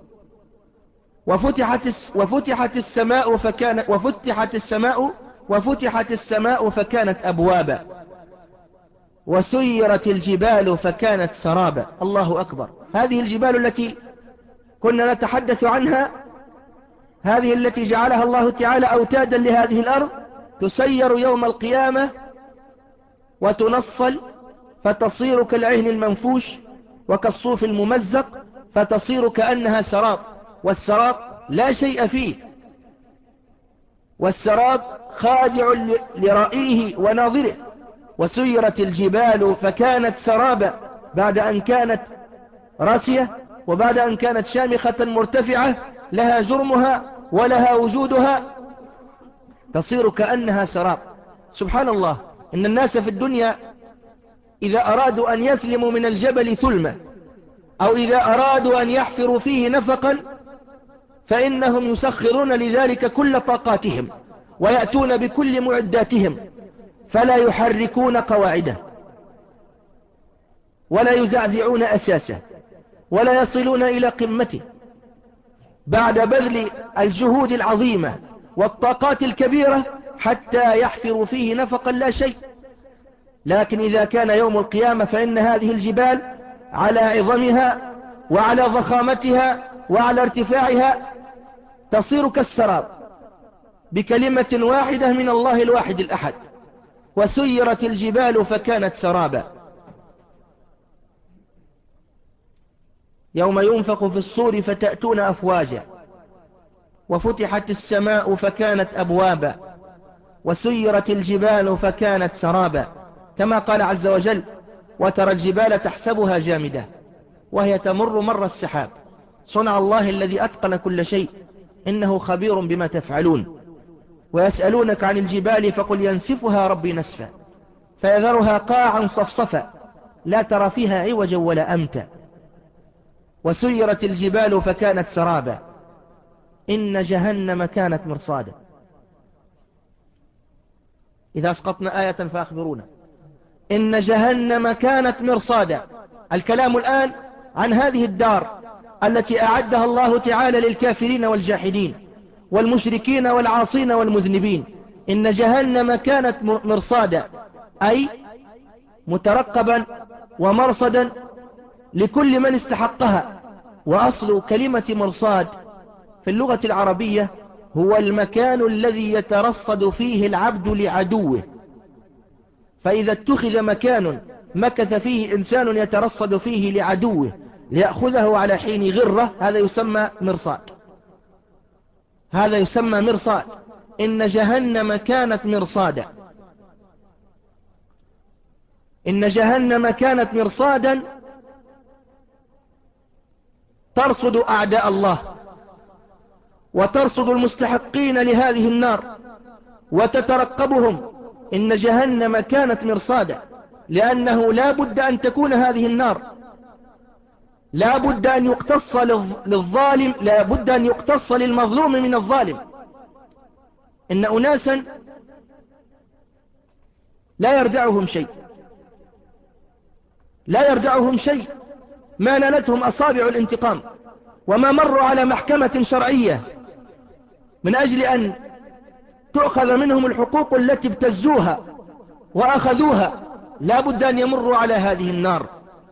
وفتحت وفتحت السماء فكانت وفتحت السماء وفتحت السماء فكانت أبوابا، وسيرت الجبال فكانت سرابا. الله أكبر. هذه الجبال التي كنا نتحدث عنها، هذه التي جعلها الله تعالى أوتادا لهذه الأرض، تسير يوم القيامة وتنصل فتصير كالعهن المنفوش وكالصوف الممزق، فتصير كأنها سراب، والسراب لا شيء فيه، والسراب خادع لرائيه وناظره. وسيرت الجبال فكانت سرابا، بعد أن كانت راسية وبعد أن كانت شامخة مرتفعة لها جرمها ولها وجودها، تصير كأنها سراب. سبحان الله، إن الناس في الدنيا إذا أرادوا أن يثلموا من الجبل ثلمة، أو إذا أرادوا أن يحفروا فيه نفقا، فإنهم يسخرون لذلك كل طاقاتهم ويأتون بكل معداتهم، فلا يحركون قواعده ولا يزعزعون أساسه ولا يصلون إلى قمته بعد بذل الجهود العظيمة والطاقات الكبيرة حتى يحفروا فيه نفقا لا شيء. لكن إذا كان يوم القيامة فإن هذه الجبال على عظمها وعلى ضخامتها وعلى ارتفاعها تصير كالسراب بكلمة واحدة من الله الواحد الأحد: وسيرت الجبال فكانت سرابا. يوم ينفخ في الصور فتأتون أفواجا وفتحت السماء فكانت أبوابا وسيرت الجبال فكانت سرابا، كما قال عز وجل: وترى الجبال تحسبها جامدة وهي تمر مر السحاب صنع الله الذي أتقن كل شيء إنه خبير بما تفعلون. ويسألونك عن الجبال فقل ينسفها ربي نسفا فيذرها قاعا صفصفا لا ترى فيها عوجا ولا أمتا. وسيرت الجبال فكانت سرابا إن جهنم كانت مرصادا. إذا أسقطنا آية فأخبرونا. إن جهنم كانت مرصادا. الكلام الآن عن هذه الدار التي أعدها الله تعالى للكافرين والجاحدين والمشركين والعاصين والمذنبين. إن جهنم كانت مرصادا أي مترقبا ومرصدا لكل من استحقها. وأصل كلمة مرصاد في اللغة العربية هو المكان الذي يترصد فيه العبد لعدوه. فإذا اتخذ مكان مكث فيه إنسان يترصد فيه لعدوه ليأخذه على حين غرة، هذا يسمى مرصاد. هذا يسمى مرصاد. إن جهنم كانت مرصادا. إن جهنم كانت مرصادا ترصد أعداء الله وترصد المستحقين لهذه النار وتترقبهم. إن جهنم كانت مرصادا لأنه لا بد أن تكون هذه النار، لا بد أن يقتص للظالم، لا بد أن يقتص للمظلوم من الظالم. إن أناسا لا يردعهم شيء، لا يردعهم شيء ما نالتهم أصابع الانتقام وما مروا على محكمة شرعية من أجل أن تؤخذ منهم الحقوق التي ابتزوها وأخذوها، لا بد أن يمروا على هذه النار.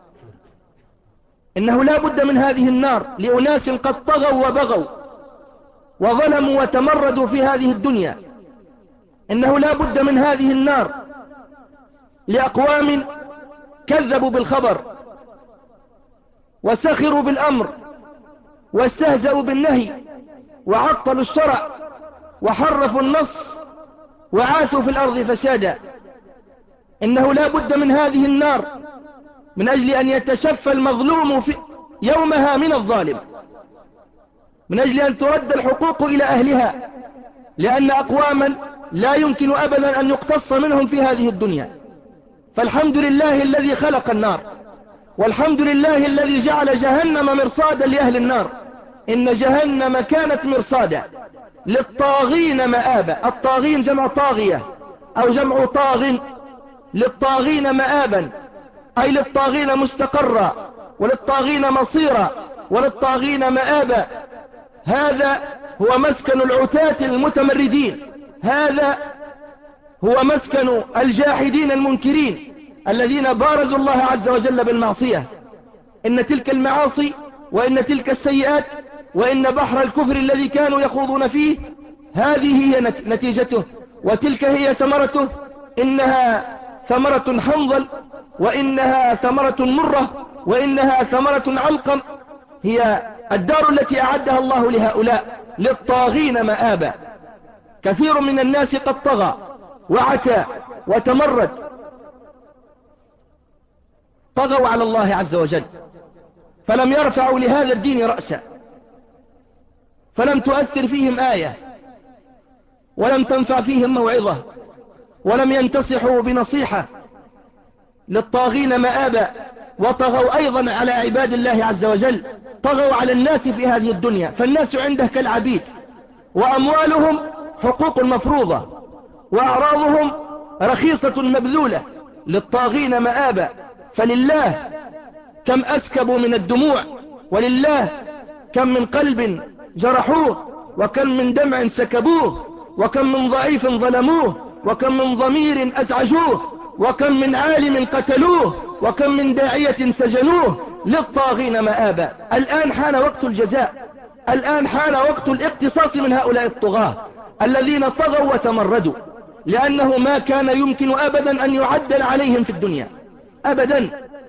إنه لا بد من هذه النار لأناس قد طغوا وبغوا وظلموا وتمردوا في هذه الدنيا. إنه لا بد من هذه النار لأقوام كذبوا بالخبر وسخروا بالأمر واستهزأوا بالنهي وعطلوا الشرع وحرفوا النص وعاثوا في الأرض فسادا. إنه لا بد من هذه النار من أجل أن يتشفى المظلوم في يومها من الظالم، من أجل أن ترد الحقوق إلى أهلها، لأن أقواما لا يمكن أبدا أن يقتص منهم في هذه الدنيا. فالحمد لله الذي خلق النار، والحمد لله الذي جعل جهنم مرصادا لأهل النار. إن جهنم كانت مرصادا للطاغين مآبا. الطاغين جمع طاغية أو جمع طاغ. للطاغين مآبا أي للطاغين مستقرا وللطاغين مصيرا وللطاغين مآبا. هذا هو مسكن العتاة المتمردين، هذا هو مسكن الجاحدين المنكرين الذين بارزوا الله عز وجل بالمعصية. إن تلك المعاصي وإن تلك السيئات وإن بحر الكفر الذي كانوا يخوضون فيه هذه هي نتيجته وتلك هي ثمرته. إنها ثمرة حنظل وإنها ثمرة مرة وإنها ثمرة علقم. هي الدار التي أعدها الله لهؤلاء للطاغين مآبا. كثير من الناس قد طغى وعتى وتمرد، طغوا على الله عز وجل فلم يرفعوا لهذا الدين رأسا، فلم تؤثر فيهم آية ولم تنفع فيهم موعظة ولم ينتصحوا بنصيحة. للطاغين مآبا. وطغوا أيضا على عباد الله عز وجل، طغوا على الناس في هذه الدنيا، فالناس عنده كالعبيد وأموالهم حقوق مفروضة وأعراضهم رخيصة مبذولة. للطاغين مآبا. فلله كم أسكبوا من الدموع ولله كم من قلب جرحوه، وكم من دمع سكبوه، وكم من ضعيف ظلموه، وكم من ضمير أزعجوه، وكم من عالم قتلوه، وكم من داعية سجنوه، للطاغين مآبا. الآن حان وقت الجزاء، الآن حان وقت الاقتصاص من هؤلاء الطغاة الذين طغوا وتمردوا، لأنه ما كان يمكن أبدا أن يعدل عليهم في الدنيا أبدا.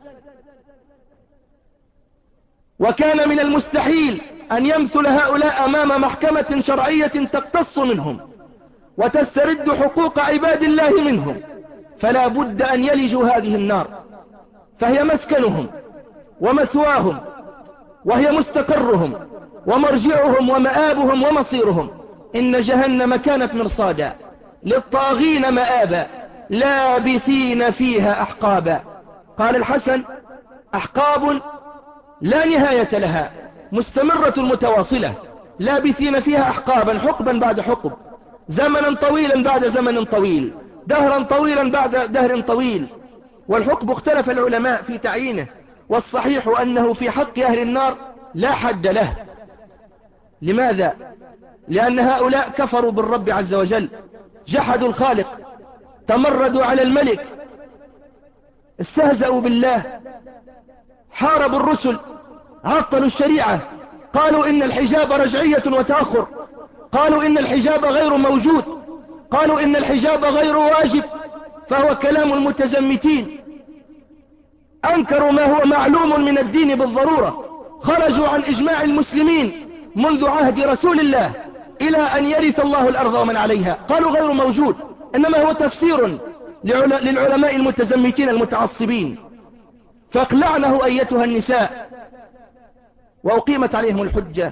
وكان من المستحيل أن يمثل هؤلاء أمام محكمة شرعية تقتص منهم وتسترد حقوق عباد الله منهم، فلا بد أن يلجوا هذه النار، فهي مسكنهم ومثواهم، وهي مستقرهم ومرجعهم ومآبهم ومصيرهم. إن جهنم كانت مرصادا للطاغين مآبا لابثين فيها أحقابا. قال الحسن: أحقاب لا نهاية لها، مستمرة متواصلة، لابثين فيها أحقابا، حقبا بعد حقب، زمنا طويلا بعد زمن طويل، دهرا طويلا بعد دهر طويل. والحقب اختلف العلماء في تعيينه، والصحيح أنه في حق أهل النار لا حد له. لماذا؟ لأن هؤلاء كفروا بالرب عز وجل، جحدوا الخالق، تمردوا على الملك، استهزأوا بالله، حاربوا الرسل، عطلوا الشريعة، قالوا إن الحجاب رجعية وتأخر، قالوا إن الحجاب غير موجود، قالوا إن الحجاب غير واجب، فهو كلام المتزمتين. أنكروا ما هو معلوم من الدين بالضرورة، خرجوا عن إجماع المسلمين منذ عهد رسول الله إلى أن يرث الله الأرض ومن عليها، قالوا غير موجود، إنما هو تفسير للعلماء المتزمتين المتعصبين. فاقلعنه أيتها النساء، وأقيمت عليهم الحجة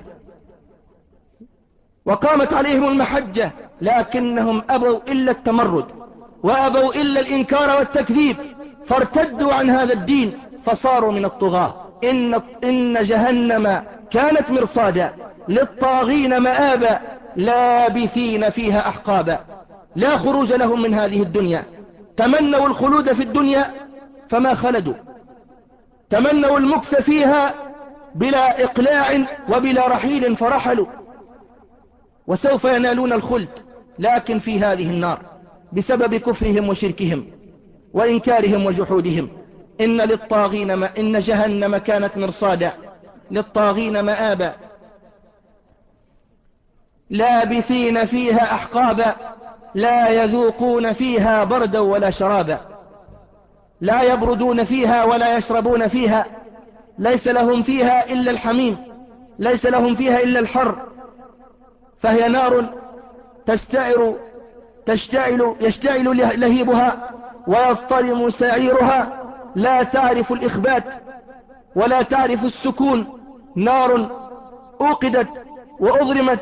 وقامت عليهم المحجة، لكنهم أبوا إلا التمرد، وأبوا إلا الإنكار والتكذيب، فارتدوا عن هذا الدين فصاروا من الطغاة. إن, إن جهنم كانت مرصادا للطاغين مآبا لابثين فيها أحقابا. لا خروج لهم من هذه الدنيا. تمنوا الخلود في الدنيا فما خلدوا، تمنوا المكث فيها بلا إقلاع وبلا رحيل فرحلوا، وسوف ينالون الخلد لكن في هذه النار بسبب كفرهم وشركهم وإنكارهم وجحودهم. إن للطاغين ما إن جهنم كانت مرصادا للطاغين مآبا لابثين فيها أحقابا لا يذوقون فيها بردا ولا شرابا. لا يبردون فيها ولا يشربون فيها، ليس لهم فيها إلا الحميم، ليس لهم فيها إلا الحر، فهي نار تستعر تشتعل يشتعل لهيبها ويضطرم سعيرها، لا تعرف الإخبات ولا تعرف السكون. نار أوقدت وأضرمت،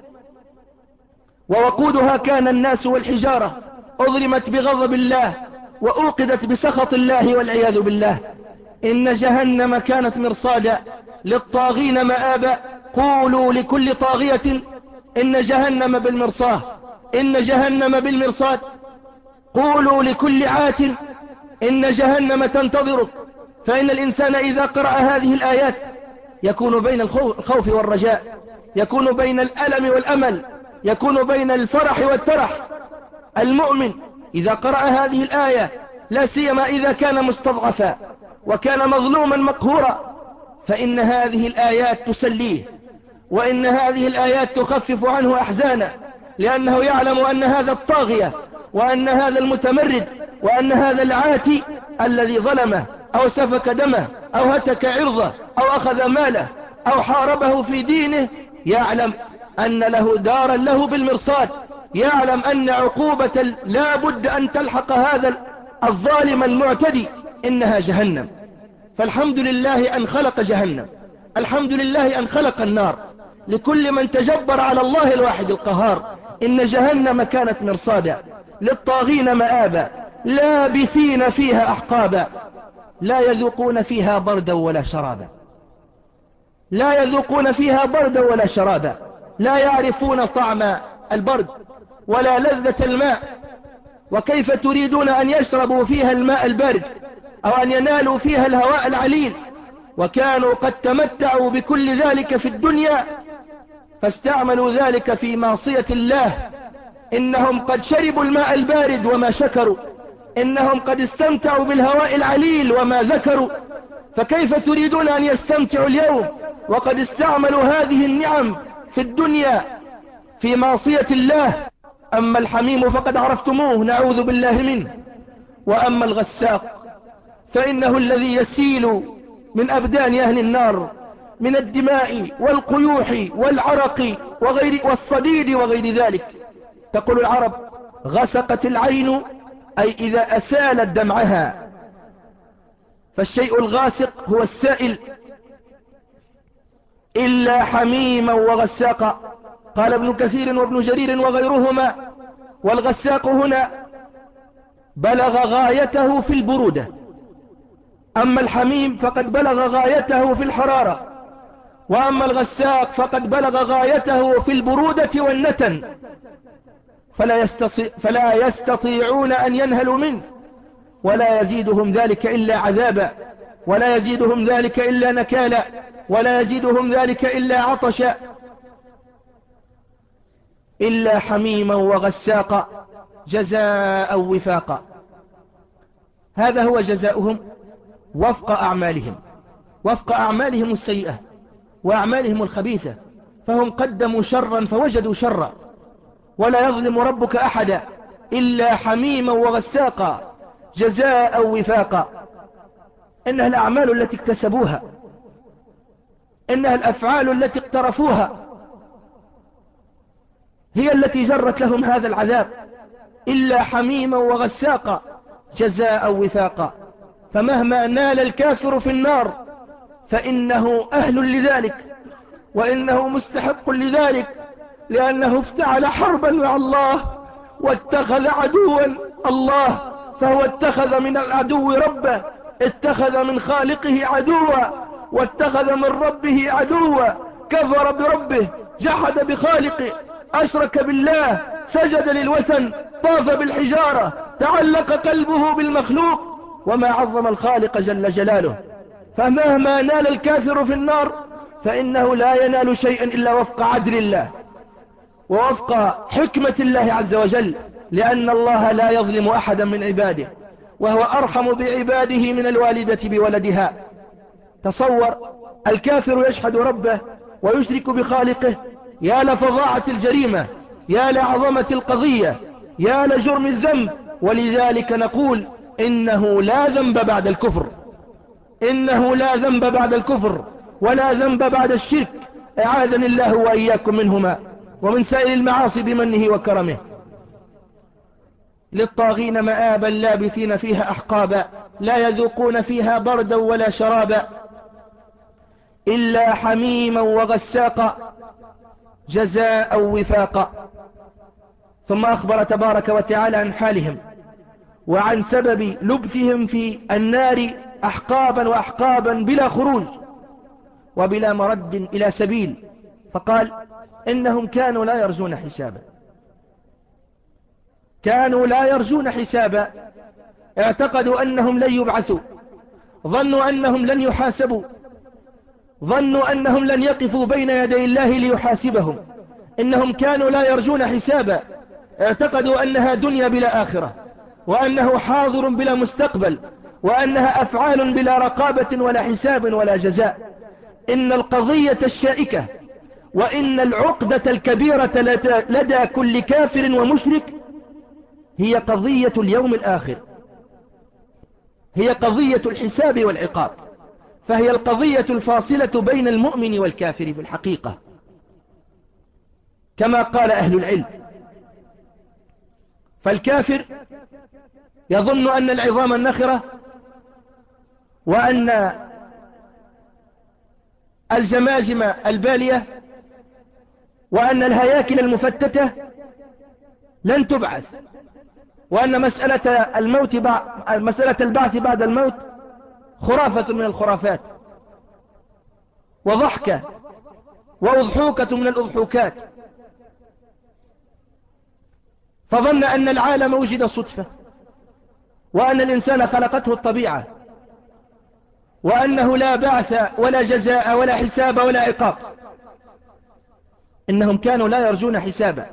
ووقودها كان الناس والحجارة، أضرمت بغضب الله وأوقدت بسخط الله والعياذ بالله. إن جهنم كانت مرصادا للطاغين مآبا. قولوا لكل طاغية إن جهنم بالمرصاد، إن جهنم بالمرصاد. قولوا لكل عات إن جهنم تنتظرك. فإن الإنسان إذا قرأ هذه الآيات يكون بين الخوف والرجاء، يكون بين الألم والأمل، يكون بين الفرح والترح. المؤمن إذا قرأ هذه الآية، لا سيما إذا كان مستضعفا وكان مظلوما مقهورا، فإن هذه الآيات تسليه، وإن هذه الآيات تخفف عنه أحزانه، لأنه يعلم أن هذا الطاغية وأن هذا المتمرد وأن هذا العاتي الذي ظلمه أو سفك دمه أو هتك عرضه أو أخذ ماله أو حاربه في دينه، يعلم أن له دارا له بالمرصاد، يعلم أن عقوبة لا بد أن تلحق هذا الظالم المعتدي، إنها جهنم. فالحمد لله أن خلق جهنم، الحمد لله أن خلق النار لكل من تجبر على الله الواحد القهار. إن جهنم كانت مرصادا للطاغين مآبا لابثين فيها أحقابا لا يذوقون فيها بردا ولا شرابا. لا يذوقون فيها بردا ولا شرابا، لا يعرفون طعم البرد ولا لذة الماء. وكيف تريدون أن يشربوا فيها الماء البارد أو أن ينالوا فيها الهواء العليل وكانوا قد تمتعوا بكل ذلك في الدنيا فاستعملوا ذلك في معصية الله. إنهم قد شربوا الماء البارد وما شكروا، إنهم قد استمتعوا بالهواء العليل وما ذكروا، فكيف تريدون أن يستمتعوا اليوم وقد استعملوا هذه النعم في الدنيا في معصية الله؟ أما الحميم فقد عرفتموه، نعوذ بالله منه. وأما الغساق فإنه الذي يسيل من أبدان أهل النار من الدماء والقيوح والعرق وغير والصديد وغير ذلك. تقول العرب: غسقت العين، أي إذا أسالت دمعها. فالشيء الغاسق هو السائل. إلا حميما وغساقا. قال ابن كثير وابن جرير وغيرهما: والغساق هنا بلغ غايته في البرودة، أما الحميم فقد بلغ غايته في الحرارة، وأما الغساق فقد بلغ غايته في البرودة والنتن، فلا, يستطيع فلا يستطيعون أن ينهلوا منه، ولا يزيدهم ذلك إلا عذابا، ولا يزيدهم ذلك إلا نكالا، ولا يزيدهم ذلك إلا عطشا. إلا حميما وغساقا جزاء وفاقا. هذا هو جزاؤهم وفق أعمالهم، وفق أعمالهم السيئة وأعمالهم الخبيثة. فهم قدموا شرا فوجدوا شرا، ولا يظلم ربك أحدا. إلا حميما وغساقا جزاء وفاقا. إنها الأعمال التي اكتسبوها، إنها الأفعال التي اقترفوها هي التي جرت لهم هذا العذاب. إلا حميما وغساقا جزاء وفاقا. فمهما نال الكافر في النار فإنه أهل لذلك، وإنه مستحق لذلك، لأنه افتعل حربا مع الله واتخذ عدوا الله، فهو اتخذ من العدو ربه، اتخذ من خالقه عدوا، واتخذ من ربه عدوا. كفر بربه، جحد بخالقه، أشرك بالله، سجد للوثن، طاف بالحجارة، تعلق قلبه بالمخلوق، وما عظم الخالق جل جلاله. فمهما نال الكافر في النار فإنه لا ينال شيئا إلا وفق عدل الله ووفق حكمة الله عز وجل، لأن الله لا يظلم أحدا من عباده، وهو أرحم بعباده من الوالدة بولدها. تصور الكافر يجحد ربه ويشرك بخالقه، يا لفظاعة الجريمة، يا لعظمة القضية، يا لجرم الذنب. ولذلك نقول إنه لا ذنب بعد الكفر، إنه لا ذنب بعد الكفر ولا ذنب بعد الشرك، أعاذني الله وإياكم منهما ومن سائر المعاصي بمنه وكرمه. للطاغين مآبا لابثين فيها أحقابا، لا يذوقون فيها بردا ولا شرابا. إلا حميما وغساقا جزاء وفاقا. ثم أخبر تبارك وتعالى عن حالهم وعن سبب لبثهم في النار أحقابا وأحقابا بلا خروج وبلا مرد إلى سبيل، فقال: إنهم كانوا لا يرجون حسابا. كانوا لا يرجون حسابا، اعتقدوا أنهم لن يبعثوا، ظنوا أنهم لن يحاسبوا، ظنوا أنهم لن يقفوا بين يدي الله ليحاسبهم. إنهم كانوا لا يرجون حسابا، اعتقدوا أنها دنيا بلا آخرة، وأنه حاضر بلا مستقبل، وأنها أفعال بلا رقابة ولا حساب ولا جزاء. إن القضية الشائكة وإن العقدة الكبيرة لدى كل كافر ومشرك هي قضية اليوم الآخر، هي قضية الحساب والعقاب، فهي القضية الفاصلة بين المؤمن والكافر في الحقيقة، كما قال أهل العلم. فالكافر يظن أن العظام النخرة وأن الجماجم البالية وأن الهياكل المفتتة لن تبعث، وأن مسألة الموت بعد مسألة البعث بعد الموت خرافة من الخرافات، وضحكة وأضحوكة من الأضحوكات. فظن أن العالم وجد صدفة، وأن الإنسان خلقته الطبيعة، وأنه لا بعث ولا جزاء ولا حساب ولا عقاب. إنهم كانوا لا يرجون حسابا.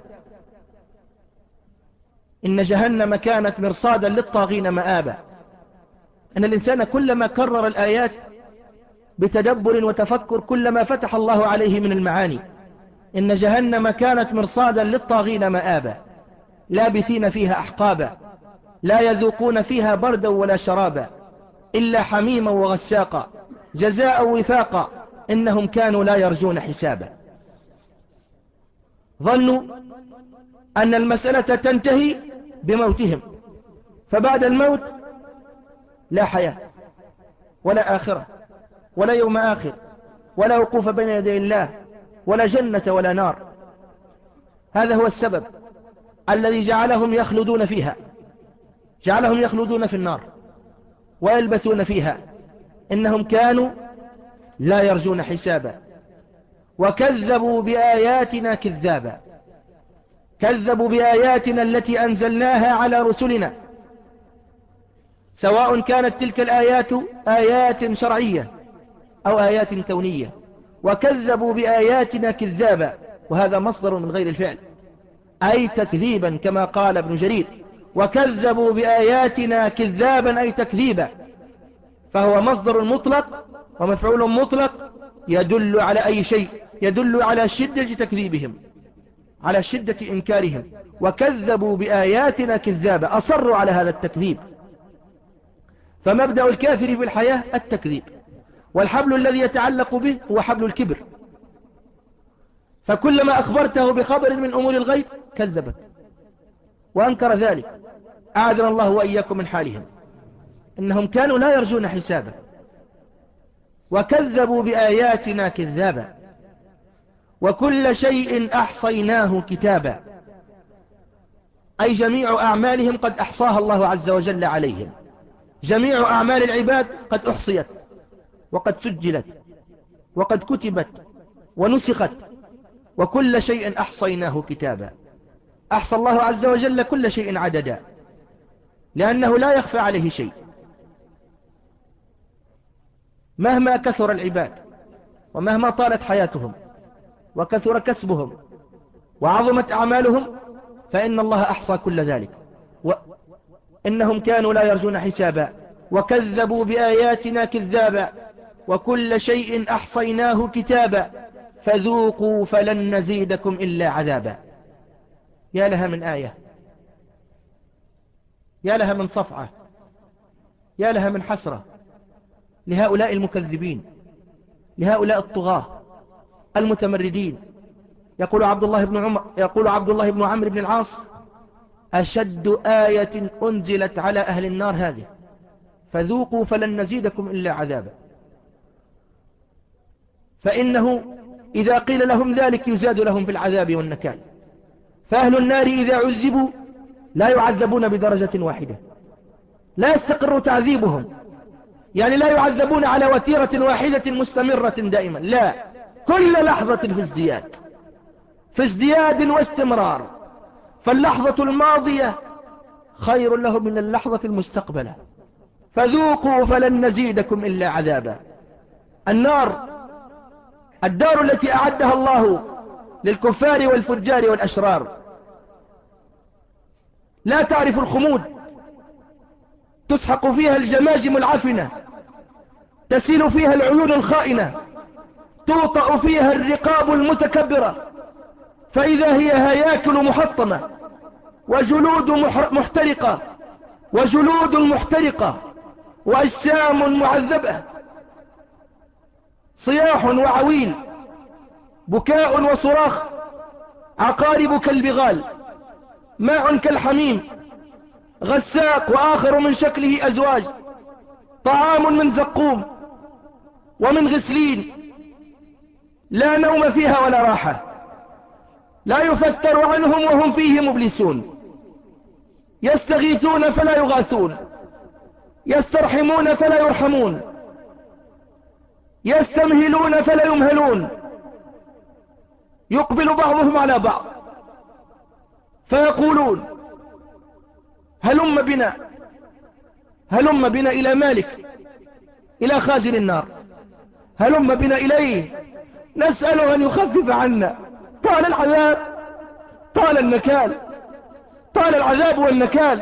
إن جهنم كانت مرصادا للطاغين مآبا. أن الإنسان كلما كرر الآيات بتدبر وتفكر كلما فتح الله عليه من المعاني. إن جهنم كانت مرصادا للطاغين مآبا، لابثين فيها أحقابا، لا يذوقون فيها بردا ولا شرابا إلا حميما وغساقا جزاء وفاقا إنهم كانوا لا يرجون حسابا. ظنوا أن المسألة تنتهي بموتهم، فبعد الموت لا حياة ولا آخرة ولا يوم آخر ولا وقوف بين يدي الله ولا جنة ولا نار. هذا هو السبب الذي جعلهم يخلدون فيها، جعلهم يخلدون في النار ويلبثون فيها. إنهم كانوا لا يرجون حسابا وكذبوا بآياتنا كذابا. كذبوا بآياتنا التي أنزلناها على رسلنا، سواء كانت تلك الآيات آيات شرعية أو آيات كونية. وكذبوا بآياتنا كذابا، وهذا مصدر من غير الفعل أي تكذيبا كما قال ابن جرير، وكذبوا بآياتنا كذابا أي تكذيبا، فهو مصدر مطلق ومفعول مطلق يدل على أي شيء، يدل على شدة تكذيبهم، على شدة إنكارهم. وكذبوا بآياتنا كذابا، أصروا على هذا التكذيب. فمبدأ الكافر في الحياة التكذيب، والحبل الذي يتعلق به هو حبل الكبر. فكلما أخبرته بخبر من أمور الغيب كذبك وأنكر ذلك. أعاذنا الله وإياكم من حالهم. إنهم كانوا لا يرجون حسابا وكذبوا بآياتنا كذابا وكل شيء أحصيناه كتابا، أي جميع أعمالهم قد أحصاها الله عز وجل عليهم. جميع أعمال العباد قد أحصيت وقد سجلت وقد كتبت ونسخت، وكل شيء أحصيناه كتابا. أحصى الله عز وجل كل شيء عددا، لأنه لا يخفى عليه شيء. مهما كثر العباد ومهما طالت حياتهم وكثر كسبهم وعظمت أعمالهم فإن الله أحصى كل ذلك. وإنهم كانوا لا يرجون حسابا وكذبوا بآياتنا كذابا وكل شيء أحصيناه كتابا فذوقوا فلن نزيدكم إلا عذابا. يا لها من آية، يا لها من صفعة، يا لها من حسرة لهؤلاء المكذبين، لهؤلاء الطغاة المتمردين. يقول عبد الله بن عمر يقول عبد الله بن عمرو بن العاص: أشد آية أنزلت على أهل النار هذه، فذوقوا فلن نزيدكم إلا عذابا. فإنه إذا قيل لهم ذلك يزاد لهم في العذاب والنكال. فأهل النار إذا عذبوا لا يعذبون بدرجة واحدة، لا يستقر تعذيبهم، يعني لا يعذبون على وتيرة واحدة مستمرة دائما، لا، كل لحظة في ازدياد، في ازدياد واستمرار. فاللحظة الماضية خير لهم من اللحظة المستقبلة. فذوقوا فلن نزيدكم إلا عذابا. النار الدار التي أعدها الله للكفار والفجار والأشرار لا تعرف الخمود، تسحق فيها الجماجم العفنة، تسيل فيها العيون الخائنة، توطأ فيها الرقاب المتكبرة، فإذا هي هياكل محطمة وجلود محترقة وجلود محترقة وأجسام معذبة، صياح وعويل، بكاء وصراخ، عقارب كالبغال، ماء كالحميم، غساق وآخر من شكله أزواج، طعام من زقوم ومن غسلين، لا نوم فيها ولا راحة، لا يفتر عنهم وهم فيه مبلسون، يستغيثون فلا يغاثون، يسترحمون فلا يرحمون، يستمهلون فلا يمهلون، يقبل بعضهم على بعض فيقولون: هلم بنا هلم بنا إلى مالك إلى خازن النار، هلم بنا إليه نسأله أن يخفف عنا. طال العذاب، طال النكال، طال العذاب والنكال،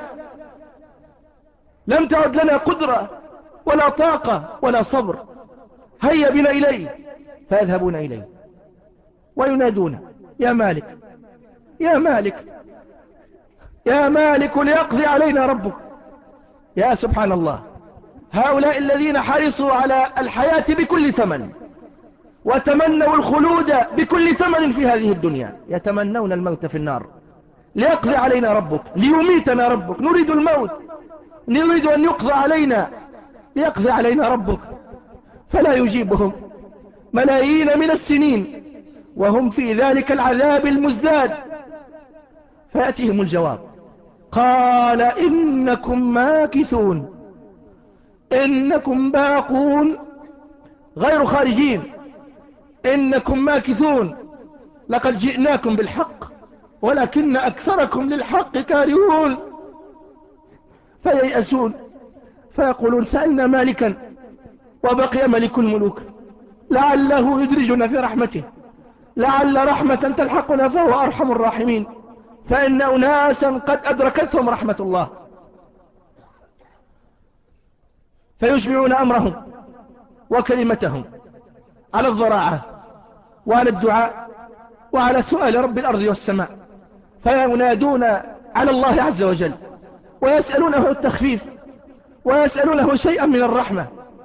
لم تعد لنا قدرة ولا طاقة ولا صبر. هيا بنا إليه، فيذهبون إليه وينادون يا مالك يا مالك يا مالك ليقضي علينا ربك. يا سبحان الله، هؤلاء الذين حرصوا على الحياة بكل ثمن وتمنوا الخلود بكل ثمن في هذه الدنيا، يتمنون الموت في النار. ليقضي علينا ربك، ليميتنا ربك، نريد الموت، نريد أن يقضى علينا، ليقضي علينا ربك. فلا يجيبهم ملايين من السنين وهم في ذلك العذاب المزداد. فيأتيهم الجواب، قال إنكم ماكثون، إنكم باقون غير خارجين، إنكم ماكثون، لقد جئناكم بالحق ولكن أكثركم للحق كارهون. فييأسون فيقولون سألنا مالكا وبقي ملك الملوك لعله يدرجنا في رحمته، لعل رحمة تلحقنا فهو أرحم الراحمين، فإن أناسا قد أدركتهم رحمة الله. فيجمعون أمرهم وكلمتهم على الضراعة وعلى الدعاء وعلى سؤال رب الأرض والسماء، فينادون على الله عز وجل ويسألونه التخفيف ويسألونه شيئا من الرحمة.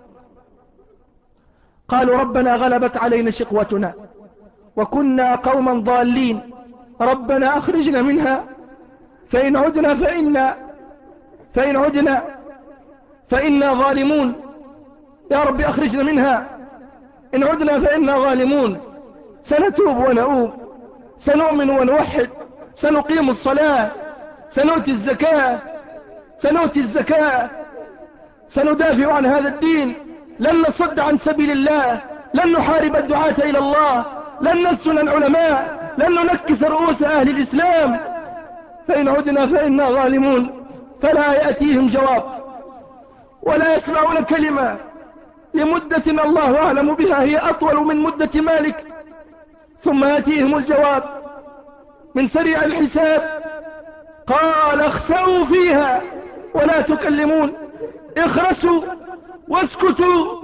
قالوا ربنا غلبت علينا شقوتنا وكنا قوما ضالين، ربنا أخرجنا منها فإن عدنا فإنا فإن عدنا فإنا ظالمون. يا رب أخرجنا منها، إن عدنا فإنا ظالمون. سنتوب ونؤوب، سنؤمن ونوحد، سنقيم الصلاة، سنؤتي الزكاة سنؤتي الزكاة سندافع عن هذا الدين، لن نصد عن سبيل الله، لن نحارب الدعاة إلى الله، لن نسن العلماء، لن ننكس رؤوس أهل الإسلام. فإن عدنا فإنا ظالمون. فلا يأتيهم جواب ولا يسمعون كلمة لمدة الله أعلم بها هي أطول من مدة مالك، ثم يأتيهم الجواب من سريع الحساب، قال اخسأوا فيها ولا تكلمون، اخرسوا واسكتوا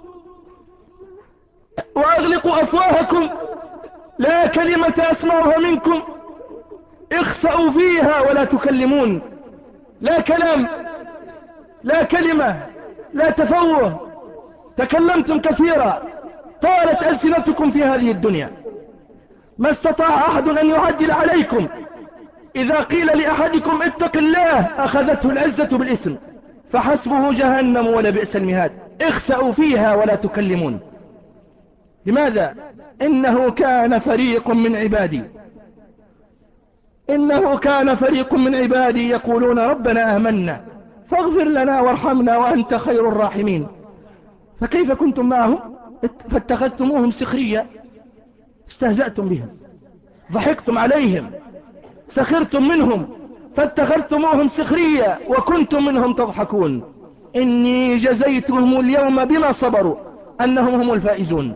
وأغلقوا أفواهكم، لا كلمة أسمعها منكم، اخسأوا فيها ولا تكلمون. لا كلام، لا كلمة، لا تفوه، تكلمتم كثيرا، طالت ألسنتكم في هذه الدنيا. ما استطاع أحد أن يعدل عليكم، إذا قيل لأحدكم اتق الله أخذته العزة بالإثم فحسبه جهنم ولبئس المهاد. اخسأوا فيها ولا تكلمون. لماذا؟ إنه كان فريق من عبادي إنه كان فريق من عبادي يقولون ربنا آمنا فاغفر لنا وارحمنا وأنت خير الراحمين. فكيف كنتم معهم فاتخذتموهم سخريا، استهزأتم بهم، ضحكتم عليهم، سخرتم منهم، فاتخذتموهم سخريا وكنتم منهم تضحكون. إني جزيتهم اليوم بما صبروا أنهم هم الفائزون.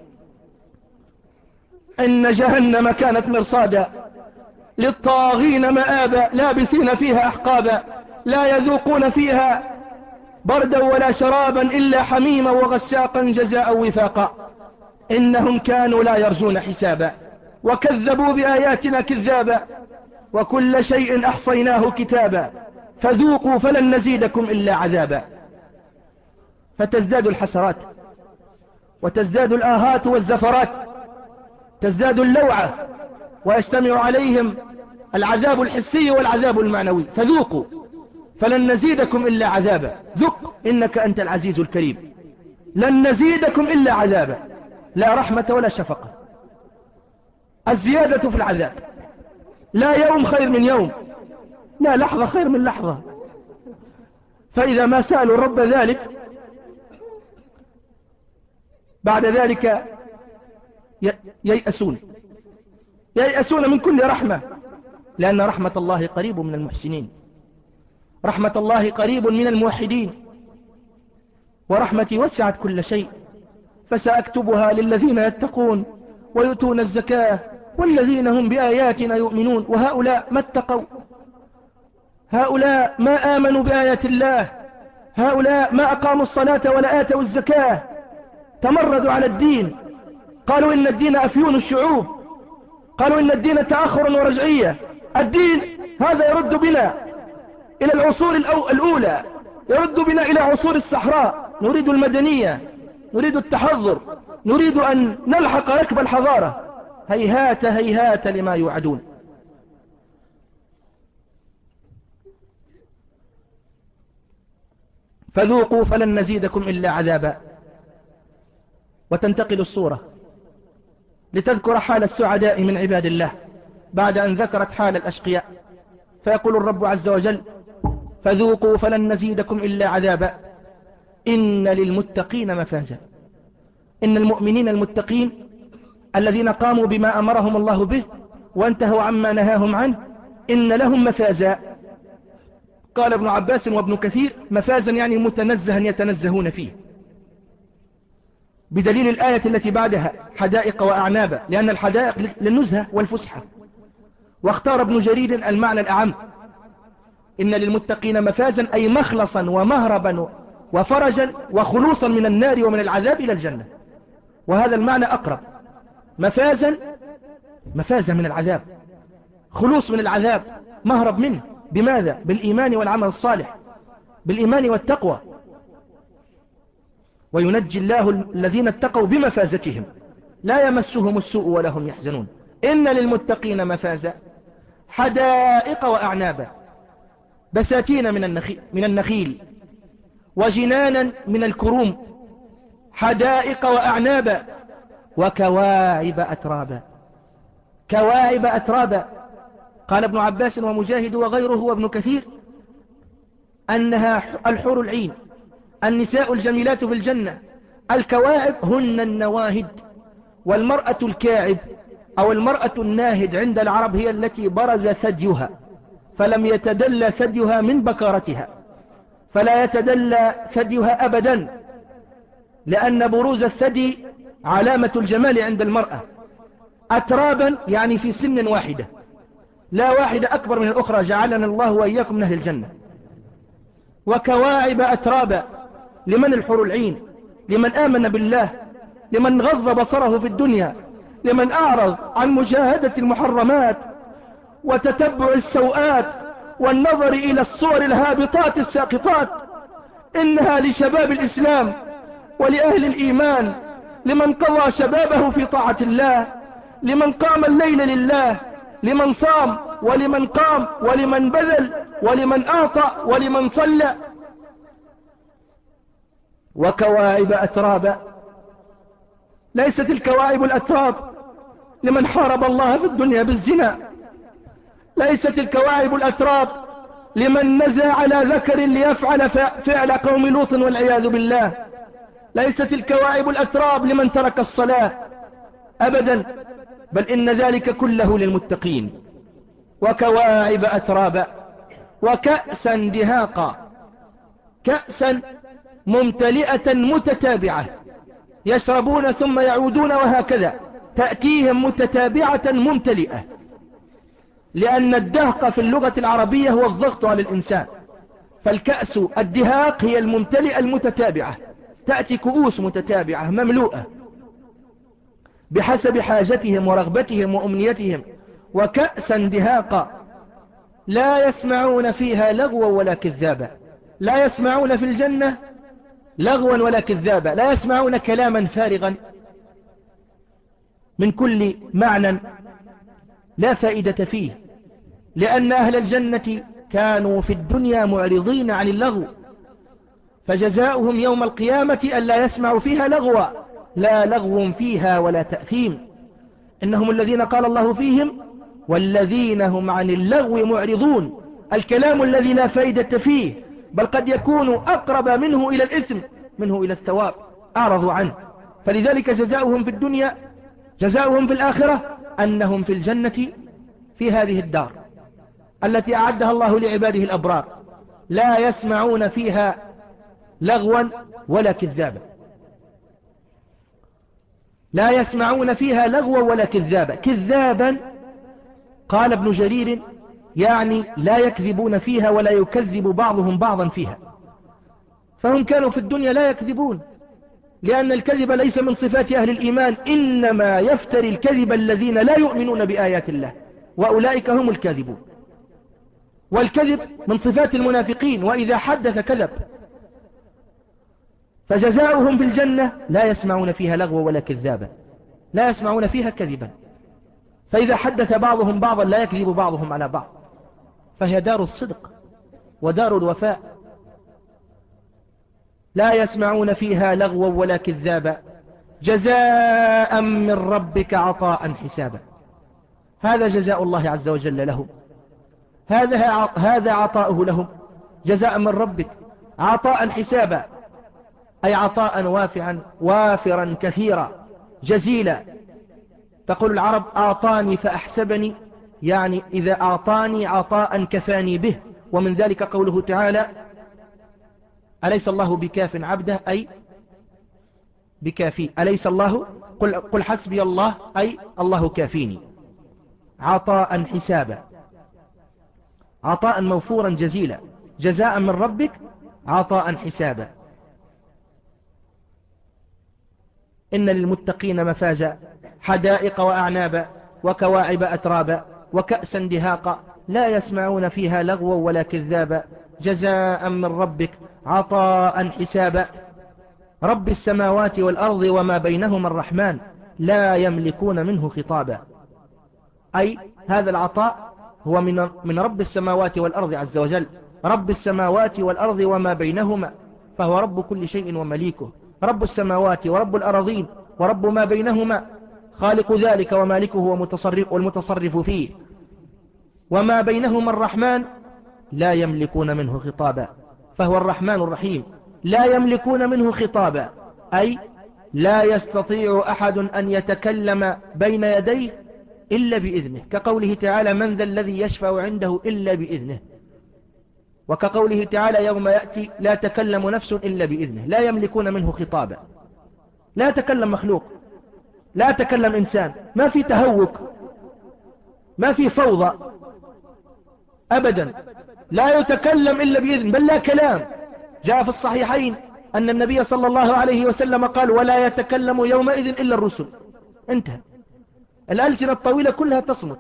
إن جهنم كانت مرصادا للطاغين مآبا لابثين فيها أحقابا لا يذوقون فيها بردا ولا شرابا إلا حميما وغساقا جزاء وفاقا. إنهم كانوا لا يرجون حسابا وكذبوا بآياتنا كذابا وكل شيء أحصيناه كتابا فذوقوا فلن نزيدكم إلا عذابا. فتزداد الحسرات وتزداد الآهات والزفرات، تزداد اللوعة ويجتمع عليهم العذاب الحسي والعذاب المعنوي. فذوقوا فلن نزيدكم إلا عذابا، ذق إنك أنت العزيز الكريم. لن نزيدكم إلا عذابا، لا رحمة ولا شفقة، الزيادة في العذاب، لا يوم خير من يوم، لا لحظة خير من لحظة. فإذا ما سألوا الرب ذلك بعد ذلك ييأسون ييأسون من كل رحمة، لأن رحمة الله قريب من المحسنين، رحمة الله قريب من الموحدين. ورحمتي وسعت كل شيء فسأكتبها للذين يتقون ويؤتون الزكاة والذين هم بآياتنا يؤمنون. وهؤلاء ما اتقوا، هؤلاء ما آمنوا بآيات الله، هؤلاء ما أقاموا الصلاة ولا آتوا الزكاة، تمردوا على الدين، قالوا إن الدين أفيون الشعوب، قالوا إن الدين تأخر ورجعية. الدين هذا يرد بنا إلى العصور الأولى، يرد بنا إلى عصور الصحراء. نريد المدنية، نريد التحضر، نريد أن نلحق ركب الحضارة. هيهات هيهات لما يوعدون. فذوقوا فلن نزيدكم إلا عذابا. وتنتقل الصورة لتذكر حال السعداء من عباد الله بعد أن ذكرت حال الأشقياء. فيقول الرب عز وجل: فذوقوا فلن نزيدكم إلا عذابا إن للمتقين مفازا. إن المؤمنين المتقين الذين قاموا بما أمرهم الله به وانتهوا عما نهاهم عنه إن لهم مفازا. قال ابن عباس وابن كثير: مفازا يعني متنزها يتنزهون فيه، بدليل الآية التي بعدها: حدائق وأعنابا، لأن الحدائق للنزهة والفسحة. واختار ابن جرير المعنى الأعم: إن للمتقين مفازا أي مخلصا ومهربا وفرجا وخلوصا من النار ومن العذاب إلى الجنة. وهذا المعنى أقرب. مفازا، مفازا من العذاب، خلوص من العذاب، مهرب منه. بماذا؟ بالإيمان والعمل الصالح، بالإيمان والتقوى. وينجي الله الذين اتقوا بمفازتهم لا يمسهم السوء ولا هم يحزنون. إن للمتقين مفازا حدائق وأعنابا، بساتين من النخيل, من النخيل وجنانا من الكروم، حدائق وأعنابا وكواعب أترابا. كواعب أترابا، قال ابن عباس ومجاهد وغيره وابن كثير أنها الحور العين، النساء الجميلات في الجنة. الكواعب هن النواهد، والمرأة الكاعب أو المرأة الناهد عند العرب هي التي برز ثديها فلم يتدلى ثديها من بكارتها، فلا يتدلى ثديها أبدا، لأن بروز الثدي علامة الجمال عند المرأة. أترابا يعني في سن واحدة، لا واحدة أكبر من الأخرى، جعلنا الله وإياكم من أهل الجنة. وكواعب أترابا، لمن الحور العين؟ لمن آمن بالله، لمن غض بصره في الدنيا، لمن أعرض عن مشاهدة المحرمات وتتبع السوءات والنظر إلى الصور الهابطات الساقطات. إنها لشباب الإسلام ولأهل الإيمان، لمن قضى شبابه في طاعة الله، لمن قام الليل لله، لمن صام ولمن قام ولمن بذل ولمن أعطى ولمن صلى. وكواعب أترابا، ليست الكواعب الأتراب لمن حارب الله في الدنيا بالزنا، ليست الكواعب الأتراب لمن نزع على ذكر ليفعل فعل قوم لوط والعياذ بالله، ليست الكواعب الأتراب لمن ترك الصلاة أبدا، بل إن ذلك كله للمتقين. وكواعب أترابا وكأسا دهاقا، كأسا ممتلئة متتابعة، يشربون ثم يعودون وهكذا تأتيهم متتابعة ممتلئة، لأن الدهق في اللغة العربية هو الضغط على الإنسان، فالكأس الدهاق هي الممتلئة المتتابعة، تأتي كؤوس متتابعة مملوءة بحسب حاجتهم ورغبتهم وأمنيتهم. وكأسا دهاقا لا يسمعون فيها لغوا ولا كذابا، لا يسمعون في الجنة لغوا ولا كذابا، لا يسمعون كلاما فارغا من كل معنى لا فائدة فيه، لأن أهل الجنة كانوا في الدنيا معرضين عن اللغو، فجزاؤهم يوم القيامة ألا يسمعوا فيها لغوا، لا لغو فيها ولا تأثيم. إنهم الذين قال الله فيهم والذين هم عن اللغو معرضون، الكلام الذي لا فائدة فيه، بل قد يكون أقرب منه إلى الإثم منه إلى الثواب، أعرضوا عنه. فلذلك جزاؤهم في الدنيا جزاؤهم في الآخرة أنهم في الجنة في هذه الدار التي أعدها الله لعباده الأبرار، لا يسمعون فيها لغوا ولا كذابا. لا يسمعون فيها لغوا ولا كذابا. كذابا قال ابن جرير يعني لا يكذبون فيها ولا يكذب بعضهم بعضا فيها. فهم كانوا في الدنيا لا يكذبون، لأن الكذب ليس من صفات أهل الإيمان، إنما يفتري الكذب الذين لا يؤمنون بآيات الله، وأولئك هم الكاذبون. والكذب من صفات المنافقين، وإذا حدث كذب. فجزاؤهم في الجنة لا يسمعون فيها لغوا ولا كذابا، لا يسمعون فيها كذبا. فإذا حدث بعضهم بعضا لا يكذب بعضهم على بعض، فهي دار الصدق ودار الوفاء. لا يسمعون فيها لغوا ولا كذابا، جزاء من ربك عطاء حسابا. هذا جزاء الله عز وجل لهم، هذا هذا عطاؤه لهم، جزاء من ربك عطاء حسابا، أي عطاء وافعا وافرا كثيرا جزيلا. تقول العرب أعطاني فأحسبني، يعني إذا أعطاني عطاء كفاني به. ومن ذلك قوله تعالى أليس الله بكاف عبده، أي بكافي. أليس الله قل, قل حسبي الله، أي الله كافيني. عطاء حسابا، عطاء موفورا جزيلا، جزاء من ربك عطاء حسابا. إن للمتقين مفازا، حدائق وأعنابا وكواعب أترابا وكأسا دهاقا، لا يسمعون فيها لغوا ولا كذابا، جزاء من ربك عطاء حسابا. رب السماوات والأرض وما بينهما الرحمن لا يملكون منه خطابا، أي هذا العطاء هو من من رب السماوات والأرض عز وجل، رب السماوات والأرض وما بينهما، فهو رب كل شيء ومليكه، رب السماوات ورب الأراضين ورب ما بينهما، خالق ذلك ومالكه ومتصرف والمتصرف فيه. وما بينهما الرحمن لا يملكون منه خطابا، فهو الرحمن الرحيم، لا يملكون منه خطابا، أي لا يستطيع أحد أن يتكلم بين يديه إلا بإذنه، كقوله تعالى من ذا الذي يشفع عنده إلا بإذنه، وكقوله تعالى يوم يأتي لا تكلم نفس إلا بإذنه. لا يملكون منه خطابا، لا تكلم مخلوق، لا تكلم إنسان، ما في تهوك، ما في فوضى أبدا، لا يتكلم إلا بإذن، بل لا كلام. جاء في الصحيحين أن النبي صلى الله عليه وسلم قال ولا يتكلم يومئذ إلا الرسل. انتهى، الألسنة الطويلة كلها تصمت.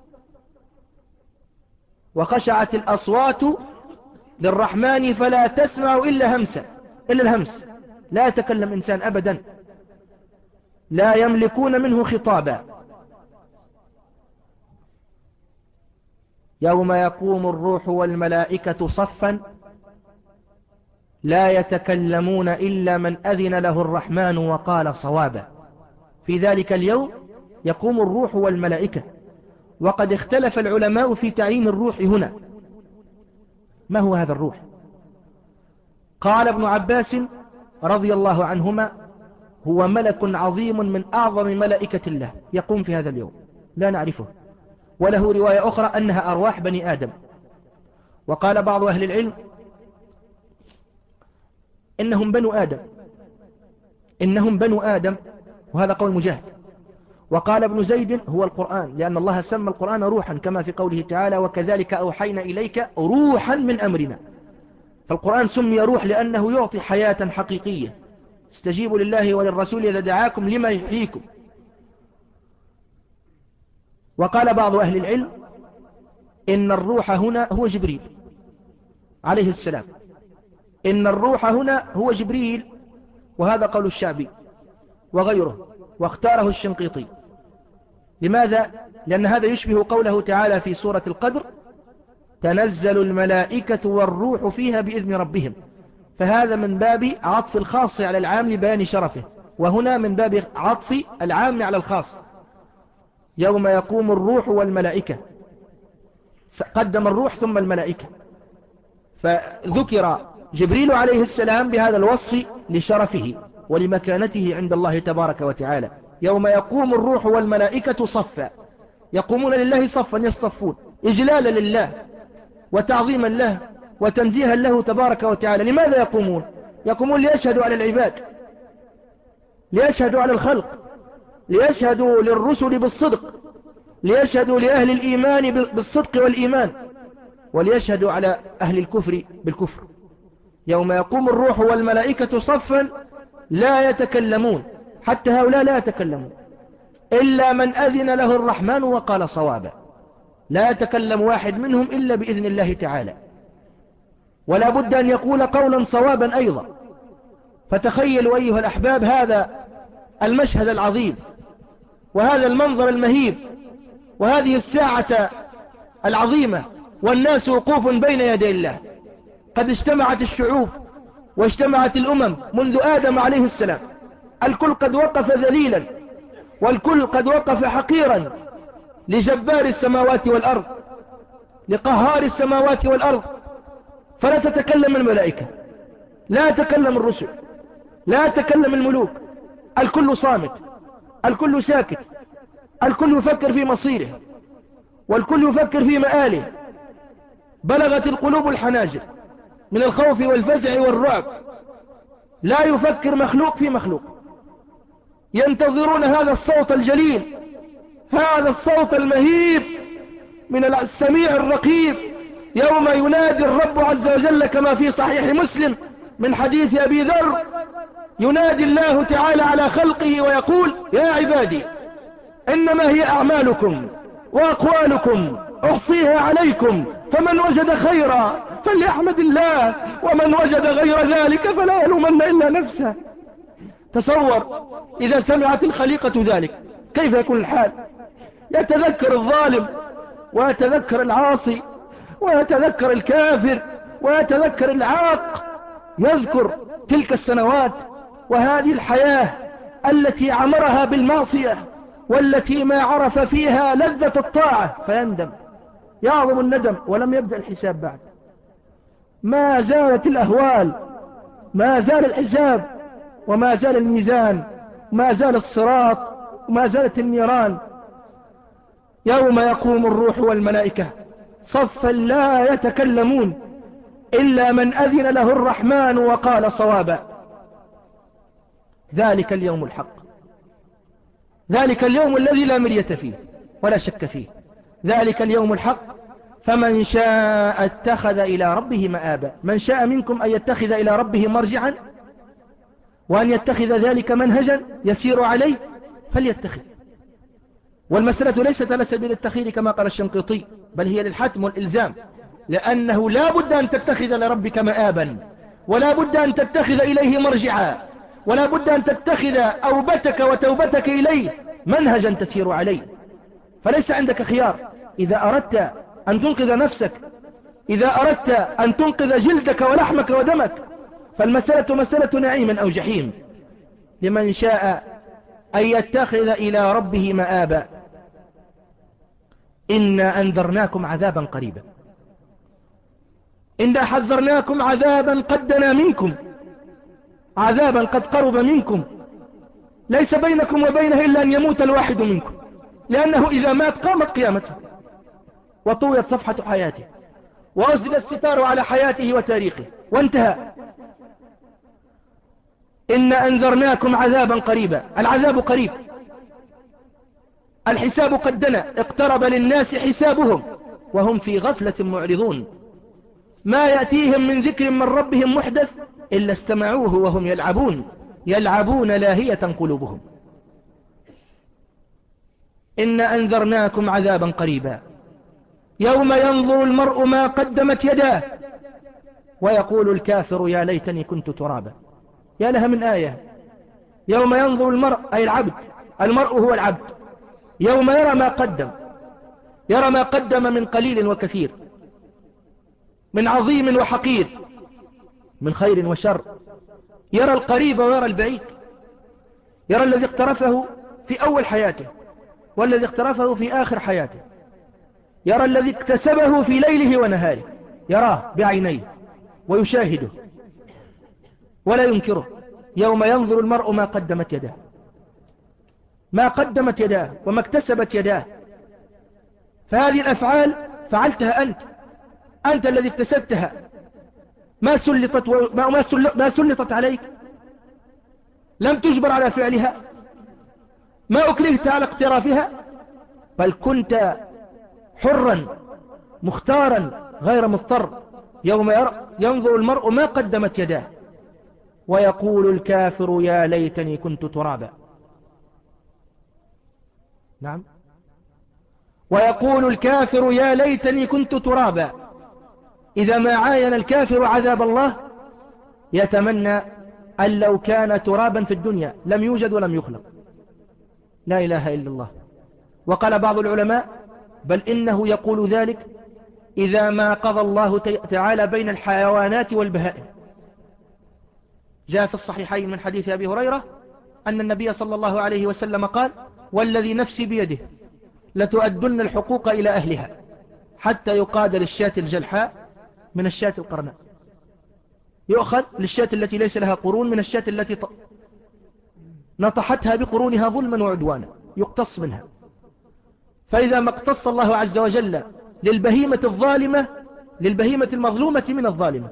وخشعت الأصوات للرحمن فلا تسمع إلا همسا، إلا الهمس، لا يتكلم إنسان أبدا. لا يملكون منه خطابا. يوم يقوم الروح والملائكة صفا لا يتكلمون إلا من أذن له الرحمن وقال صوابا. في ذلك اليوم يقوم الروح والملائكة، وقد اختلف العلماء في تعيين الروح هنا. ما هو هذا الروح؟ قال ابن عباس رضي الله عنهما هو ملك عظيم من أعظم ملائكة الله يقوم في هذا اليوم، لا نعرفه. وله رواية أخرى أنها أرواح بني آدم. وقال بعض أهل العلم إنهم بنو آدم، إنهم بنو آدم، وهذا قول مجاهد. وقال ابن زيد هو القرآن، لأن الله سمى القرآن روحا كما في قوله تعالى وكذلك أوحينا إليك روحا من أمرنا. فالقرآن سمي روح لأنه يعطي حياة حقيقية. استجيبوا لله وللرسول إذا دعاكم لما يحييكم. وقال بعض أهل العلم إن الروح هنا هو جبريل عليه السلام، إن الروح هنا هو جبريل، وهذا قول الشعبي وغيره، واختاره الشنقيطي. لماذا؟ لأن هذا يشبه قوله تعالى في سورة القدر تنزل الملائكة والروح فيها بإذن ربهم، فهذا من باب عطف الخاص على العام لبيان شرفه، وهنا من باب عطف العام على الخاص. يوم يقوم الروح والملائكة، قدم الروح ثم الملائكة، فذكر جبريل عليه السلام بهذا الوصف لشرفه ولمكانته عند الله تبارك وتعالى. يوم يقوم الروح والملائكة صفا، يقومون لله صفا، يصطفون إجلالا لله وتعظيما له وتنزيها له تبارك وتعالى. لماذا يقومون؟ يقومون ليشهدوا على العباد، ليشهدوا على الخلق، ليشهدوا للرسل بالصدق، ليشهدوا لأهل الإيمان بالصدق والإيمان، وليشهدوا على أهل الكفر بالكفر. يوم يقوم الروح والملائكة صفا لا يتكلمون، حتى هؤلاء لا يتكلمون إلا من أذن له الرحمن وقال صوابا. لا يتكلم واحد منهم إلا بإذن الله تعالى، ولا بد أن يقول قولا صوابا أيضا. فتخيلوا أيها الأحباب هذا المشهد العظيم، وهذا المنظر المهيب، وهذه الساعة العظيمة، والناس وقوف بين يدي الله. قد اجتمعت الشعوب واجتمعت الأمم منذ آدم عليه السلام، الكل قد وقف ذليلا، والكل قد وقف حقيرا لجبار السماوات والأرض، لقهار السماوات والأرض. فلا تتكلم الملائكة، لا يتكلم الرسل، لا يتكلم الملوك، الكل صامت، الكل ساكت، الكل يفكر في مصيره، والكل يفكر في مآله. بلغت القلوب الحناجر من الخوف والفزع والرعب، لا يفكر مخلوق في مخلوق. ينتظرون هذا الصوت الجليل، هذا الصوت المهيب من السميع الرقيب، يوم ينادي الرب عز وجل كما في صحيح مسلم من حديث أبي ذر. ينادي الله تعالى على خلقه ويقول: يا عبادي إنما هي أعمالكم وأقوالكم أحصيها عليكم، فمن وجد خيرا فليحمد الله، ومن وجد غير ذلك فلا يلومن إلا نفسه. تصور إذا سمعت الخليقة ذلك كيف يكون الحال؟ يتذكر الظالم، ويتذكر العاصي، ويتذكر الكافر، ويتذكر العاق، يذكر تلك السنوات وهذه الحياة التي عمرها بالمعصية، والتي ما عرف فيها لذة الطاعة، فيندم، يعظم الندم. ولم يبدأ الحساب بعد، ما زالت الأهوال، ما زال الحساب، وما زال الميزان، ما زال الصراط، وما زالت النيران. يوم يقوم الروح والملائكة صفا لا يتكلمون إلا من أذن له الرحمن وقال صوابا. ذلك اليوم الحق، ذلك اليوم الذي لا مرية فيه ولا شك فيه، ذلك اليوم الحق. فمن شاء اتخذ إلى ربه مآبا. من شاء منكم أن يتخذ إلى ربه مرجعا، وأن يتخذ ذلك منهجا يسير عليه فليتخذ. والمسألة ليست على سبيل التخير كما قال الشنقيطي، بل هي للحتم والإلزام، لأنه لا بد أن تتخذ لربك مآبا، ولا بد أن تتخذ إليه مرجعا، ولا بد أن تتخذ أوبتك وتوبتك إليه منهجا تسير عليه. فليس عندك خيار. إذا أردت أن تنقذ نفسك، إذا أردت أن تنقذ جلدك ولحمك ودمك، فالمسألة مسألة نعيم أو جحيم. لمن شاء أن يتخذ إلى ربه مآبا. إنا أنذرناكم عذابا قريبا، إنا حذرناكم عذابا قد دنا منكم، عذابا قد قرب منكم، ليس بينكم وبينه إلا أن يموت الواحد منكم، لأنه إذا مات قامت قيامته، وطويت صفحة حياته، وأسدل الستار على حياته وتاريخه، وانتهى. إن أنذرناكم عذابا قريبا. العذاب قريب، الحساب قد دنا، اقترب للناس حسابهم وهم في غفلة معرضون. ما يأتيهم من ذكر من ربهم محدث إلا استمعوه وهم يلعبون، يلعبون لاهية قلوبهم. إن أنذرناكم عذابا قريبا يوم ينظر المرء ما قدمت يداه ويقول الكافر يا ليتني كنت ترابا. يا لها من آية. يوم ينظر المرء أي العبد، المرء هو العبد، يوم يرى ما قدم، يرى ما قدم من قليل وكثير، من عظيم وحقير، من خير وشر. يرى القريب ويرى البعيد، يرى الذي اقترفه في أول حياته والذي اقترفه في آخر حياته، يرى الذي اكتسبه في ليله ونهاره، يراه بعينيه ويشاهده ولا ينكره. يوم ينظر المرء ما قدمت يداه، ما قدمت يداه وما اكتسبت يداه. فهذه الأفعال فعلتها أنت، أنت الذي اكتسبتها، ما سلطت, و... ما... ما, سل... ما سلطت عليك، لم تجبر على فعلها، ما أكرهت على اقترافها، بل كنت حرا مختارا غير مضطر. يوم ينظر المرء ما قدمت يداه ويقول الكافر يا ليتني كنت ترابا. نعم، ويقول الكافر يا ليتني كنت ترابا. إذا ما عاين الكافر عذاب الله يتمنى أن لو كان ترابا في الدنيا لم يوجد ولم يخلق. لا إله إلا الله. وقال بعض العلماء بل إنه يقول ذلك إذا ما قضى الله تعالى بين الحيوانات والبهائم. جاء في الصحيحين من حديث أبي هريرة أن النبي صلى الله عليه وسلم قال والذي نفسي بيده لتؤدن الحقوق إلى أهلها حتى يقاد للشاة الجلحاء من الشاة القرناء، يؤخذ للشاة التي ليس لها قرون من الشاة التي نطحتها بقرونها ظلما وعدوانا، يقتص منها. فإذا ما اقتص الله عز وجل للبهيمة الظالمة للبهيمة المظلومة من الظالمة،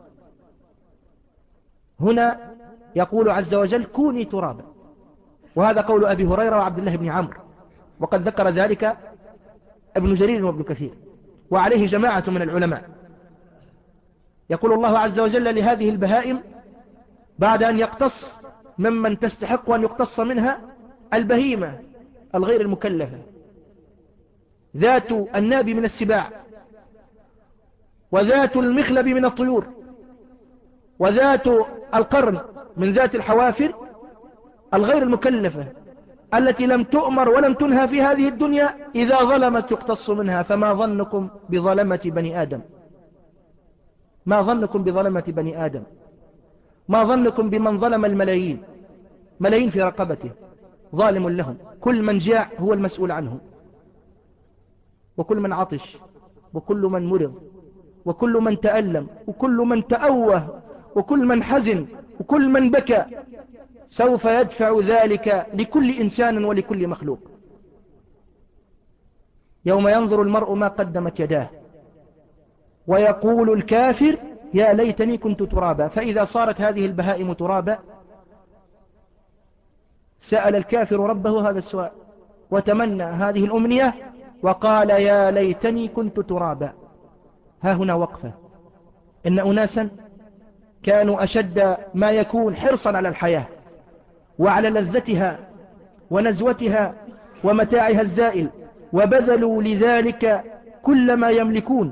هنا يقول عز وجل كوني ترابا. وهذا قول أبي هريرة وعبد الله بن عمرو، وقد ذكر ذلك ابن جرير وابن كثير، وعليه جماعة من العلماء. يقول الله عز وجل لهذه البهائم بعد أن يقتص ممن تستحق أن يقتص منها البهيمة الغير المكلفة ذات الناب من السباع، وذات المخلب من الطيور، وذات القرن من ذات الحوافر الغير المكلفة التي لم تؤمر ولم تنهى في هذه الدنيا، إذا ظلمت يقتص منها. فما ظنكم بظلمة بني آدم؟ ما ظنكم بظلمة بني آدم؟ ما ظنكم بمن ظلم الملايين؟ ملايين في رقبته ظالم لهم، كل من جاع هو المسؤول عنهم، وكل من عطش، وكل من مرض، وكل من تألم، وكل من تأوه، وكل من حزن، وكل من بكى، سوف يدفع ذلك لكل إنسان ولكل مخلوق. يوم ينظر المرء ما قدمت يداه ويقول الكافر يا ليتني كنت ترابا. فإذا صارت هذه البهائم ترابا سأل الكافر ربه هذا السؤال وتمنى هذه الأمنية وقال يا ليتني كنت ترابا. ها هنا وقفة. إن أناسا كانوا أشد ما يكون حرصا على الحياة وعلى لذتها ونزوتها ومتاعها الزائل، وبذلوا لذلك كل ما يملكون،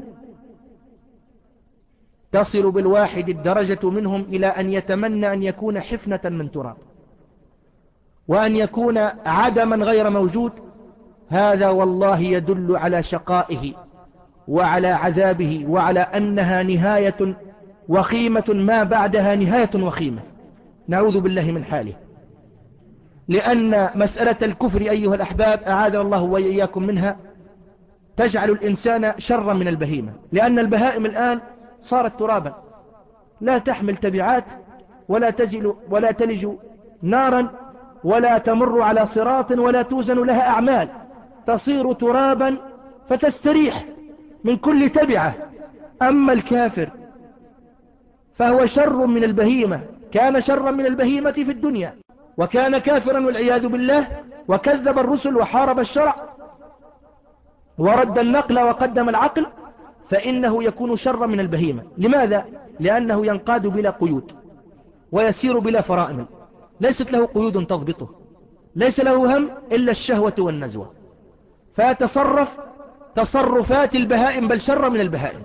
تصل بالواحد الدرجة منهم إلى أن يتمنى أن يكون حفنة من تراب وأن يكون عدما غير موجود. هذا والله يدل على شقائه وعلى عذابه وعلى أنها نهاية وخيمة ما بعدها نهاية وخيمة، نعوذ بالله من حاله. لأن مسألة الكفر أيها الأحباب أعاذنا الله وإياكم منها تجعل الإنسان شرا من البهيمة، لأن البهائم الآن صارت ترابا لا تحمل تبعات ولا تجل ولا تلج نارا ولا تمر على صراط ولا توزن لها أعمال، تصير ترابا فتستريح من كل تبعة. أما الكافر فهو شر من البهيمة، كان شرا من البهيمة في الدنيا وكان كافرا والعياذ بالله، وكذب الرسل وحارب الشرع ورد النقل وقدم العقل، فإنه يكون شرا من البهيمة. لماذا؟ لأنه ينقاد بلا قيود ويسير بلا فرائم، ليست له قيود تضبطه، ليس له هم إلا الشهوة والنزوة، فيتصرف تصرفات البهائم بل شر من البهائم.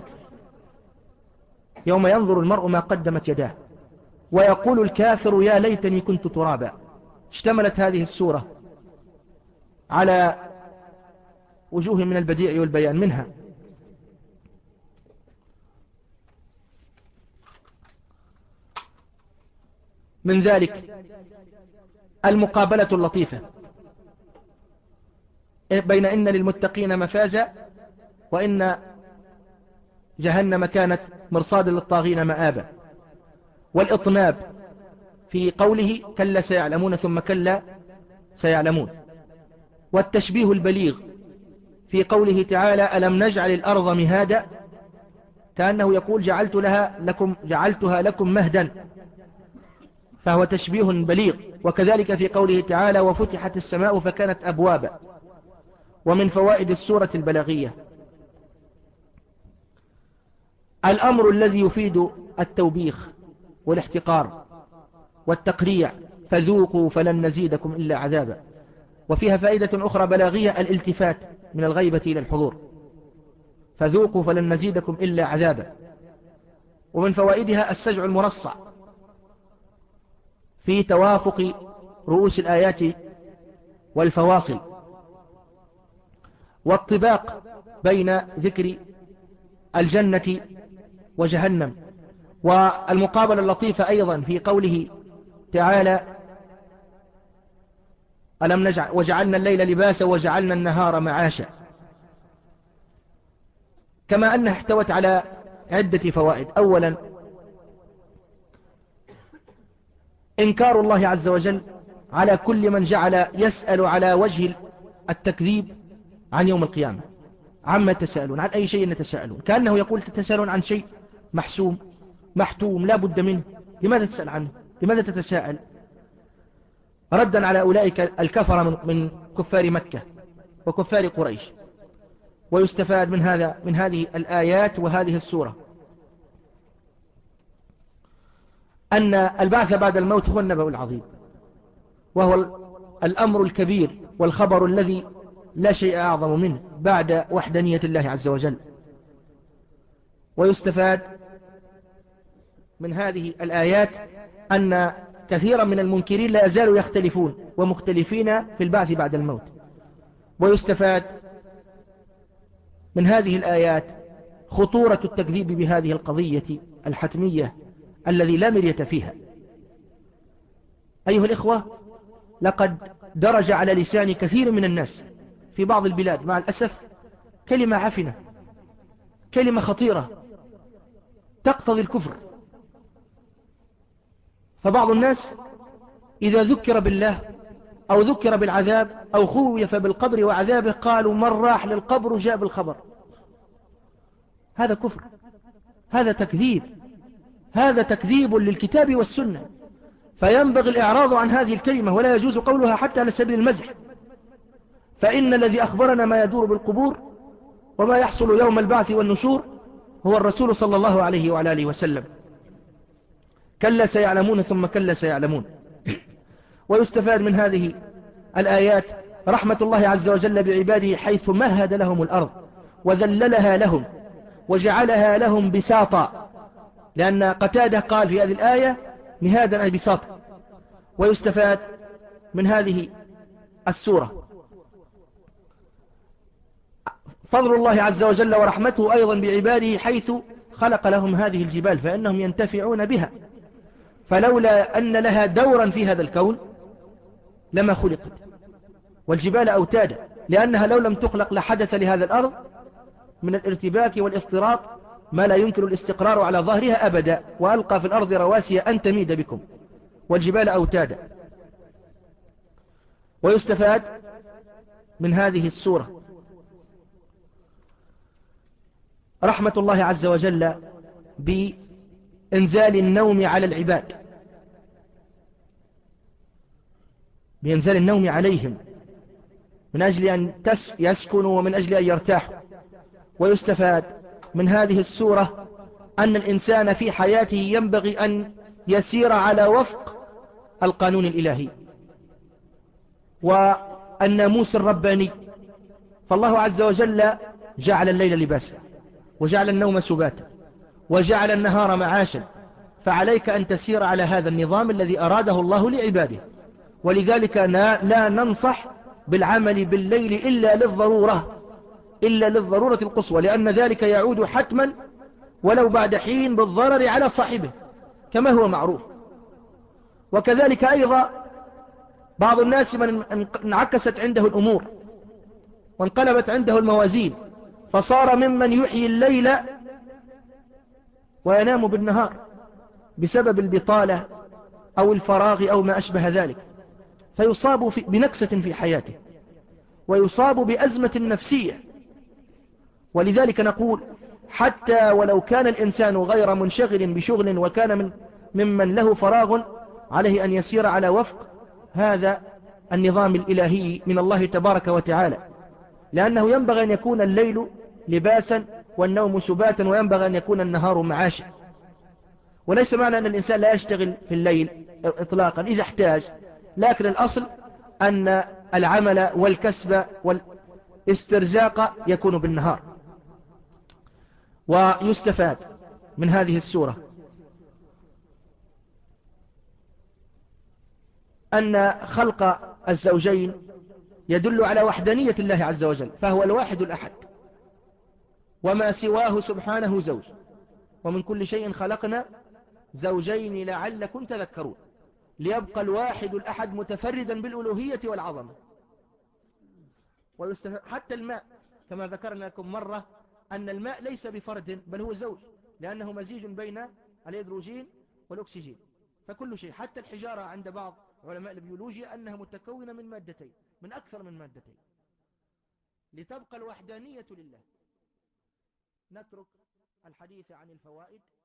يوم ينظر المرء ما قدمت يداه ويقول الكافر يا ليتني كنت ترابا. اشتملت هذه السورة على وجوه من البديع والبيان، منها من ذلك المقابلة اللطيفة بين إن للمتقين مفازا وإن جهنم كانت مرصاد للطاغين مآبا، والإطناب في قوله كلا سيعلمون ثم كلا سيعلمون، والتشبيه البليغ في قوله تعالى ألم نجعل الأرض مهادا كأنه يقول جعلت لها لكم جعلتها لكم مهدا، فهو تشبيه بليغ. وكذلك في قوله تعالى وفتحت السماء فكانت أبوابا. ومن فوائد السورة البلاغية الأمر الذي يفيد التوبيخ والاحتقار والتقريع، فذوقوا فلن نزيدكم إلا عذابا. وفيها فائدة أخرى بلاغية الالتفات من الغيبة إلى الحضور، فذوقوا فلن نزيدكم إلا عذابا. ومن فوائدها السجع المرصع في توافق رؤوس الآيات والفواصل، والطباق بين ذكر الجنة وجهنم، والمقابلة اللطيفة أيضا في قوله تعالى ألم نجعل وجعلنا الليل لباسا وجعلنا النهار معاشا، كما أنها احتوت على عدة فوائد. أولا إنكار الله عز وجل على كل من جعل يسأل على وجه التكذيب عن يوم القيامة، عما تسألون، عن أي شيء نتساءلون، كأنه يقول تتساءلون عن شيء محسوم محتوم لا بد منه، لماذا تسأل عنه؟ لماذا تتساءل؟ ردا على أولئك الكفر من, من كفار مكة وكفار قريش. ويستفاد من هذا من هذه الآيات وهذه السورة أن البعث بعد الموت هو النبأ العظيم، وهو الأمر الكبير والخبر الذي لا شيء أعظم منه بعد وحدانية الله عز وجل. ويستفاد من هذه الآيات أن كثيرا من المنكرين لا يزالوا يختلفون ومختلفين في البعث بعد الموت. ويستفاد من هذه الآيات خطورة التكذيب بهذه القضية الحتمية الذي لا مرية فيها. أيها الإخوة، لقد درج على لسان كثير من الناس في بعض البلاد مع الأسف كلمة عفنة، كلمة خطيرة تقتضي الكفر. فبعض الناس إذا ذكر بالله أو ذكر بالعذاب أو خوف بالقبر وعذابه قالوا من راح للقبر جاء بالخبر. هذا كفر، هذا تكذيب، هذا تكذيب للكتاب والسنة. فينبغي الإعراض عن هذه الكلمة، ولا يجوز قولها حتى على سبيل المزح، فإن الذي أخبرنا ما يدور بالقبور وما يحصل يوم البعث والنشور هو الرسول صلى الله عليه وعلى آله وسلم. كلا سيعلمون ثم كلا سيعلمون. ويستفاد من هذه الآيات رحمة الله عز وجل بعباده، حيث مهد لهم الأرض وذللها لهم وجعلها لهم بساطا، لأن قتادة قال في هذه الآية مهادا أي بساطا. ويستفاد من هذه السورة فضل الله عز وجل ورحمته أيضا بعباده، حيث خلق لهم هذه الجبال فإنهم ينتفعون بها، فلولا أن لها دورا في هذا الكون لما خلقت. والجبال أوتادا، لأنها لو لم تخلق لحدث لهذا الأرض من الارتباك والاضطراب ما لا يمكن الاستقرار على ظهرها أبدا، وألقى في الأرض رواسي أن تميد بكم، والجبال أوتادا. ويستفاد من هذه السورة رحمة الله عز وجل بإنزال النوم على العباد، بإنزال النوم عليهم من أجل أن يسكنوا ومن أجل أن يرتاحوا. ويستفاد من هذه السورة أن الإنسان في حياته ينبغي أن يسير على وفق القانون الإلهي والناموس الرباني. فالله عز وجل جعل الليل لباسا وجعل النوم سباتا وجعل النهار معاشا، فعليك أن تسير على هذا النظام الذي أراده الله لعباده. ولذلك لا ننصح بالعمل بالليل إلا للضرورة، إلا للضرورة القصوى، لأن ذلك يعود حتما ولو بعد حين بالضرر على صاحبه كما هو معروف. وكذلك أيضا بعض الناس من انعكست عنده الأمور وانقلبت عنده الموازين، فصار ممن يحيي الليل وينام بالنهار بسبب البطالة أو الفراغ أو ما أشبه ذلك، فيصاب في بنكسة في حياته ويصاب بأزمة نفسية. ولذلك نقول حتى ولو كان الإنسان غير منشغل بشغل وكان من ممن له فراغ، عليه أن يسير على وفق هذا النظام الإلهي من الله تبارك وتعالى، لأنه ينبغي أن يكون الليل لباسا والنوم سباتا، وينبغي أن يكون النهار معاشا. وليس معنى أن الإنسان لا يشتغل في الليل إطلاقا إذا احتاج، لكن الأصل أن العمل والكسب والاسترزاق يكون بالنهار. ويستفاد من هذه السورة أن خلق الزوجين يدل على وحدانية الله عز وجل، فهو الواحد الأحد، وما سواه سبحانه زوج، ومن كل شيء خلقنا زوجين لعلكم تذكرون، ليبقى الواحد الأحد متفردا بالألوهية والعظمة. ويستفاد حتى الماء، كما ذكرنا لكم مرة أن الماء ليس بفرد بل هو زوج، لأنه مزيج بين الهيدروجين والأكسجين. فكل شيء حتى الحجارة عند بعض علماء البيولوجيا أنها متكونة من مادتين، من أكثر من مادتين، لتبقى الوحدانية لله. نترك الحديث عن الفوائد